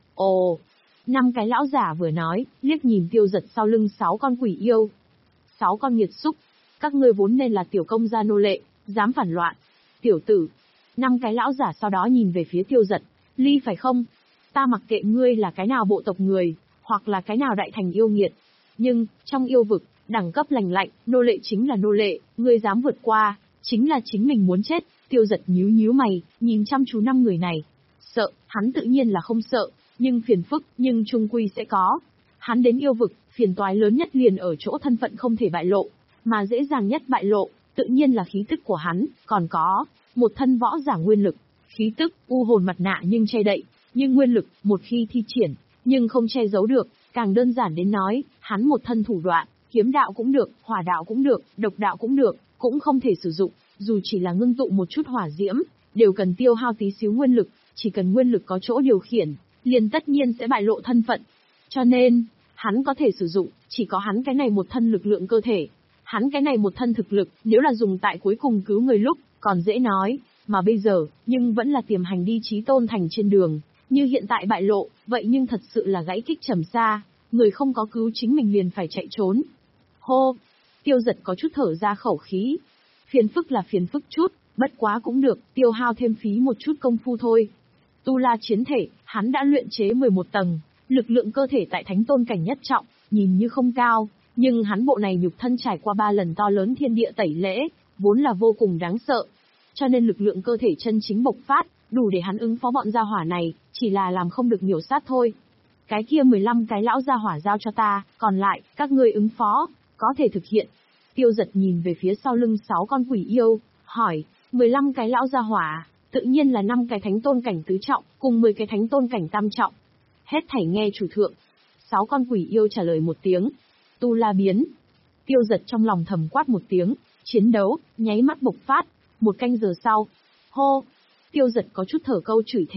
Speaker 1: Ồ. Năm cái lão giả vừa nói, liếc nhìn Tiêu Giật sau lưng sáu con quỷ yêu. Sáu con nghiệt xúc, các ngươi vốn nên là tiểu công gia nô lệ, dám phản loạn. Tiểu tử. Năm cái lão giả sau đó nhìn về phía Tiêu Giật. Ly phải không? Ta mặc kệ ngươi là cái nào bộ tộc người, hoặc là cái nào đại thành yêu nghiệt. Nhưng, trong yêu vực, đẳng cấp lành lạnh, nô lệ chính là nô lệ, ngươi dám vượt qua, chính là chính mình muốn chết. Tiêu Giật nhíu nhíu mày, nhìn chăm chú năm người này. Sợ, hắn tự nhiên là không sợ, nhưng phiền phức, nhưng chung quy sẽ có. Hắn đến yêu vực, phiền toái lớn nhất liền ở chỗ thân phận không thể bại lộ, mà dễ dàng nhất bại lộ, tự nhiên là khí tức của hắn, còn có một thân võ giả nguyên lực. Khí tức, u hồn mặt nạ nhưng che đậy, nhưng nguyên lực, một khi thi triển, nhưng không che giấu được, càng đơn giản đến nói, hắn một thân thủ đoạn, kiếm đạo cũng được, hỏa đạo cũng được, độc đạo cũng được, cũng không thể sử dụng, dù chỉ là ngưng tụ một chút hỏa diễm, đều cần tiêu hao tí xíu nguyên lực, chỉ cần nguyên lực có chỗ điều khiển, liền tất nhiên sẽ bại lộ thân phận. Cho nên, hắn có thể sử dụng, chỉ có hắn cái này một thân lực lượng cơ thể. Hắn cái này một thân thực lực, nếu là dùng tại cuối cùng cứu người lúc, còn dễ nói. Mà bây giờ, nhưng vẫn là tiềm hành đi chí tôn thành trên đường, như hiện tại bại lộ, vậy nhưng thật sự là gãy kích trầm xa, người không có cứu chính mình liền phải chạy trốn. Hô! Tiêu Giật có chút thở ra khẩu khí. Phiền phức là phiền phức chút, bất quá cũng được, tiêu hao thêm phí một chút công phu thôi. Tu La chiến thể, hắn đã luyện chế mười một tầng, lực lượng cơ thể tại thánh tôn cảnh nhất trọng, nhìn như không cao, nhưng hắn bộ này nhục thân trải qua ba lần to lớn thiên địa tẩy lễ, vốn là vô cùng đáng sợ. Cho nên lực lượng cơ thể chân chính bộc phát, đủ để hắn ứng phó bọn gia hỏa này, chỉ là làm không được miểu sát thôi. Cái kia mười lăm cái lão gia hỏa giao cho ta, còn lại, các ngươi ứng phó, có thể thực hiện. Tiêu Giật nhìn về phía sau lưng sáu con quỷ yêu, hỏi, mười lăm cái lão gia hỏa, tự nhiên là năm cái thánh tôn cảnh tứ trọng, cùng mười cái thánh tôn cảnh tam trọng. Hết thảy nghe chủ thượng. Sáu con quỷ yêu trả lời một tiếng. Tu La biến. Tiêu Giật trong lòng thầm quát một tiếng, chiến đấu, nháy mắt bộc phát. Một canh giờ sau, hô, Tiêu Giật có chút thở câu chửi thề,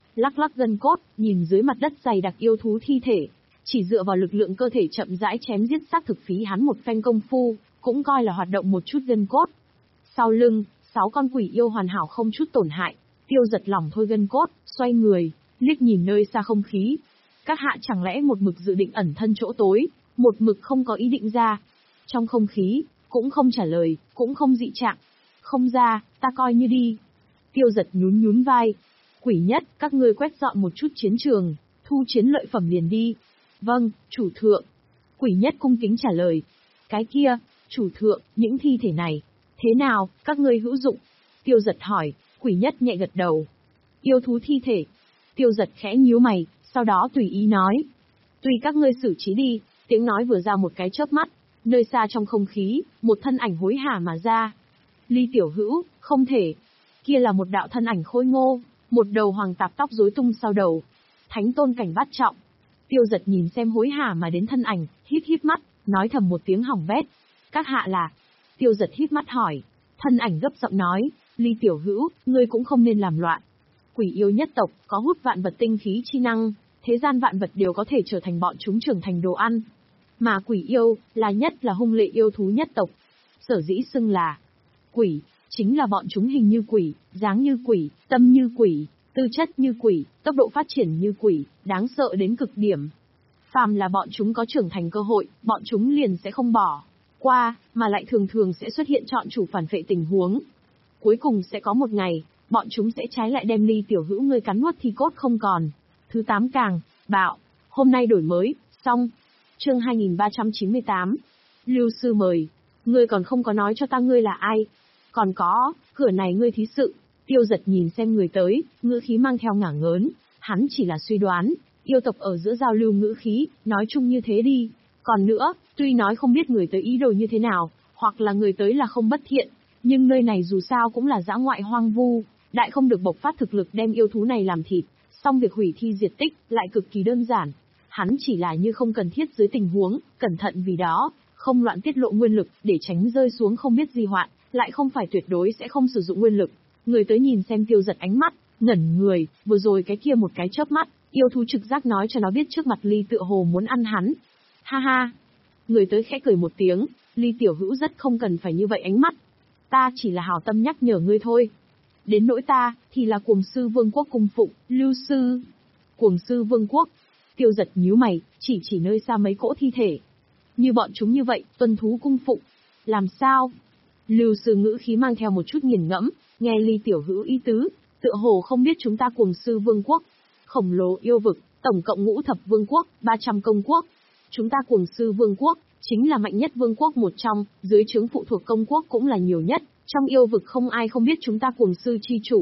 Speaker 1: lắc lắc gân cốt, nhìn dưới mặt đất dày đặc yêu thú thi thể. Chỉ dựa vào lực lượng cơ thể chậm rãi chém giết xác thực phí hắn một phen công phu, cũng coi là hoạt động một chút gân cốt. Sau lưng, sáu con quỷ yêu hoàn hảo không chút tổn hại, Tiêu Giật lòng thôi gân cốt, xoay người, liếc nhìn nơi xa không khí. Các hạ chẳng lẽ một mực dự định ẩn thân chỗ tối, một mực không có ý định ra. Trong không khí, cũng không trả lời, cũng không dị trạng. Không ra, ta coi như đi. Tiêu Giật nhún nhún vai. Quỷ nhất, các ngươi quét dọn một chút chiến trường, thu chiến lợi phẩm liền đi. Vâng, chủ thượng. Quỷ nhất cung kính trả lời. Cái kia, chủ thượng, những thi thể này, thế nào, các ngươi hữu dụng? Tiêu Giật hỏi, quỷ nhất nhẹ gật đầu. Yêu thú thi thể. Tiêu Giật khẽ nhíu mày, sau đó tùy ý nói. Tùy các ngươi xử trí đi, tiếng nói vừa ra một cái chớp mắt, nơi xa trong không khí, một thân ảnh hối hả mà ra. Ly tiểu hữu, không thể. Kia là một đạo thân ảnh khôi ngô, một đầu hoàng tạp tóc rối tung sau đầu. Thánh tôn cảnh bát trọng. Tiêu Giật nhìn xem hối hả mà đến thân ảnh, híp híp mắt, nói thầm một tiếng hỏng bét. Các hạ là? Tiêu Giật híp mắt hỏi. Thân ảnh gấp giọng nói, Ly tiểu hữu, ngươi cũng không nên làm loạn. Quỷ yêu nhất tộc, có hút vạn vật tinh khí chi năng, thế gian vạn vật đều có thể trở thành bọn chúng trưởng thành đồ ăn. Mà quỷ yêu, là nhất là hung lệ yêu thú nhất tộc. Sở dĩ xưng là quỷ, chính là bọn chúng hình như quỷ, dáng như quỷ, tâm như quỷ, tư chất như quỷ, tốc độ phát triển như quỷ, đáng sợ đến cực điểm. Phàm là bọn chúng có trưởng thành cơ hội, bọn chúng liền sẽ không bỏ qua, mà lại thường thường sẽ xuất hiện chọn chủ phản phệ tình huống. Cuối cùng sẽ có một ngày, bọn chúng sẽ trái lại đem Ly tiểu hữu ngươi cắn nuốt thi cốt không còn. Thứ tám càng, bạo, hôm nay đổi mới, xong. Chương hai nghìn ba trăm chín mươi tám. Lưu sư mời. Ngươi còn không có nói cho ta ngươi là ai. Còn có, cửa này ngươi thí sự. Tiêu Giật nhìn xem người tới, ngữ khí mang theo ngả ngớn. Hắn chỉ là suy đoán, yêu tộc ở giữa giao lưu ngữ khí, nói chung như thế đi. Còn nữa, tuy nói không biết người tới ý đồ như thế nào, hoặc là người tới là không bất thiện, nhưng nơi này dù sao cũng là dã ngoại hoang vu, đại không được bộc phát thực lực đem yêu thú này làm thịt, song việc hủy thi diệt tích lại cực kỳ đơn giản. Hắn chỉ là như không cần thiết dưới tình huống, cẩn thận vì đó, không loạn tiết lộ nguyên lực để tránh rơi xuống không biết di hoạn, lại không phải tuyệt đối sẽ không sử dụng nguyên lực. Người tới nhìn xem Tiêu Giật ánh mắt, ngẩn người, vừa rồi cái kia một cái chớp mắt, yêu thú trực giác nói cho nó biết trước mặt Ly tựa hồ muốn ăn hắn. Ha ha. Người tới khẽ cười một tiếng, Ly tiểu hữu rất không cần phải như vậy ánh mắt. Ta chỉ là hảo tâm nhắc nhở ngươi thôi. Đến nỗi ta, thì là Cuồng Sư Vương quốc cung phụng, Lưu sư. Cuồng Sư Vương quốc. Tiêu Giật nhíu mày, chỉ chỉ nơi xa mấy cỗ thi thể. Như bọn chúng như vậy, tuân thú cung phụng. Làm sao? Lưu sư ngữ khí mang theo một chút nghiền ngẫm, nghe Ly tiểu hữu ý tứ, tựa hồ không biết chúng ta Cuồng Sư Vương quốc. Khổng lồ yêu vực, tổng cộng ngũ thập vương quốc, ba trăm công quốc. Chúng ta Cuồng Sư Vương quốc, chính là mạnh nhất vương quốc một trong, dưới trướng phụ thuộc công quốc cũng là nhiều nhất. Trong yêu vực không ai không biết chúng ta Cuồng Sư chi chủ.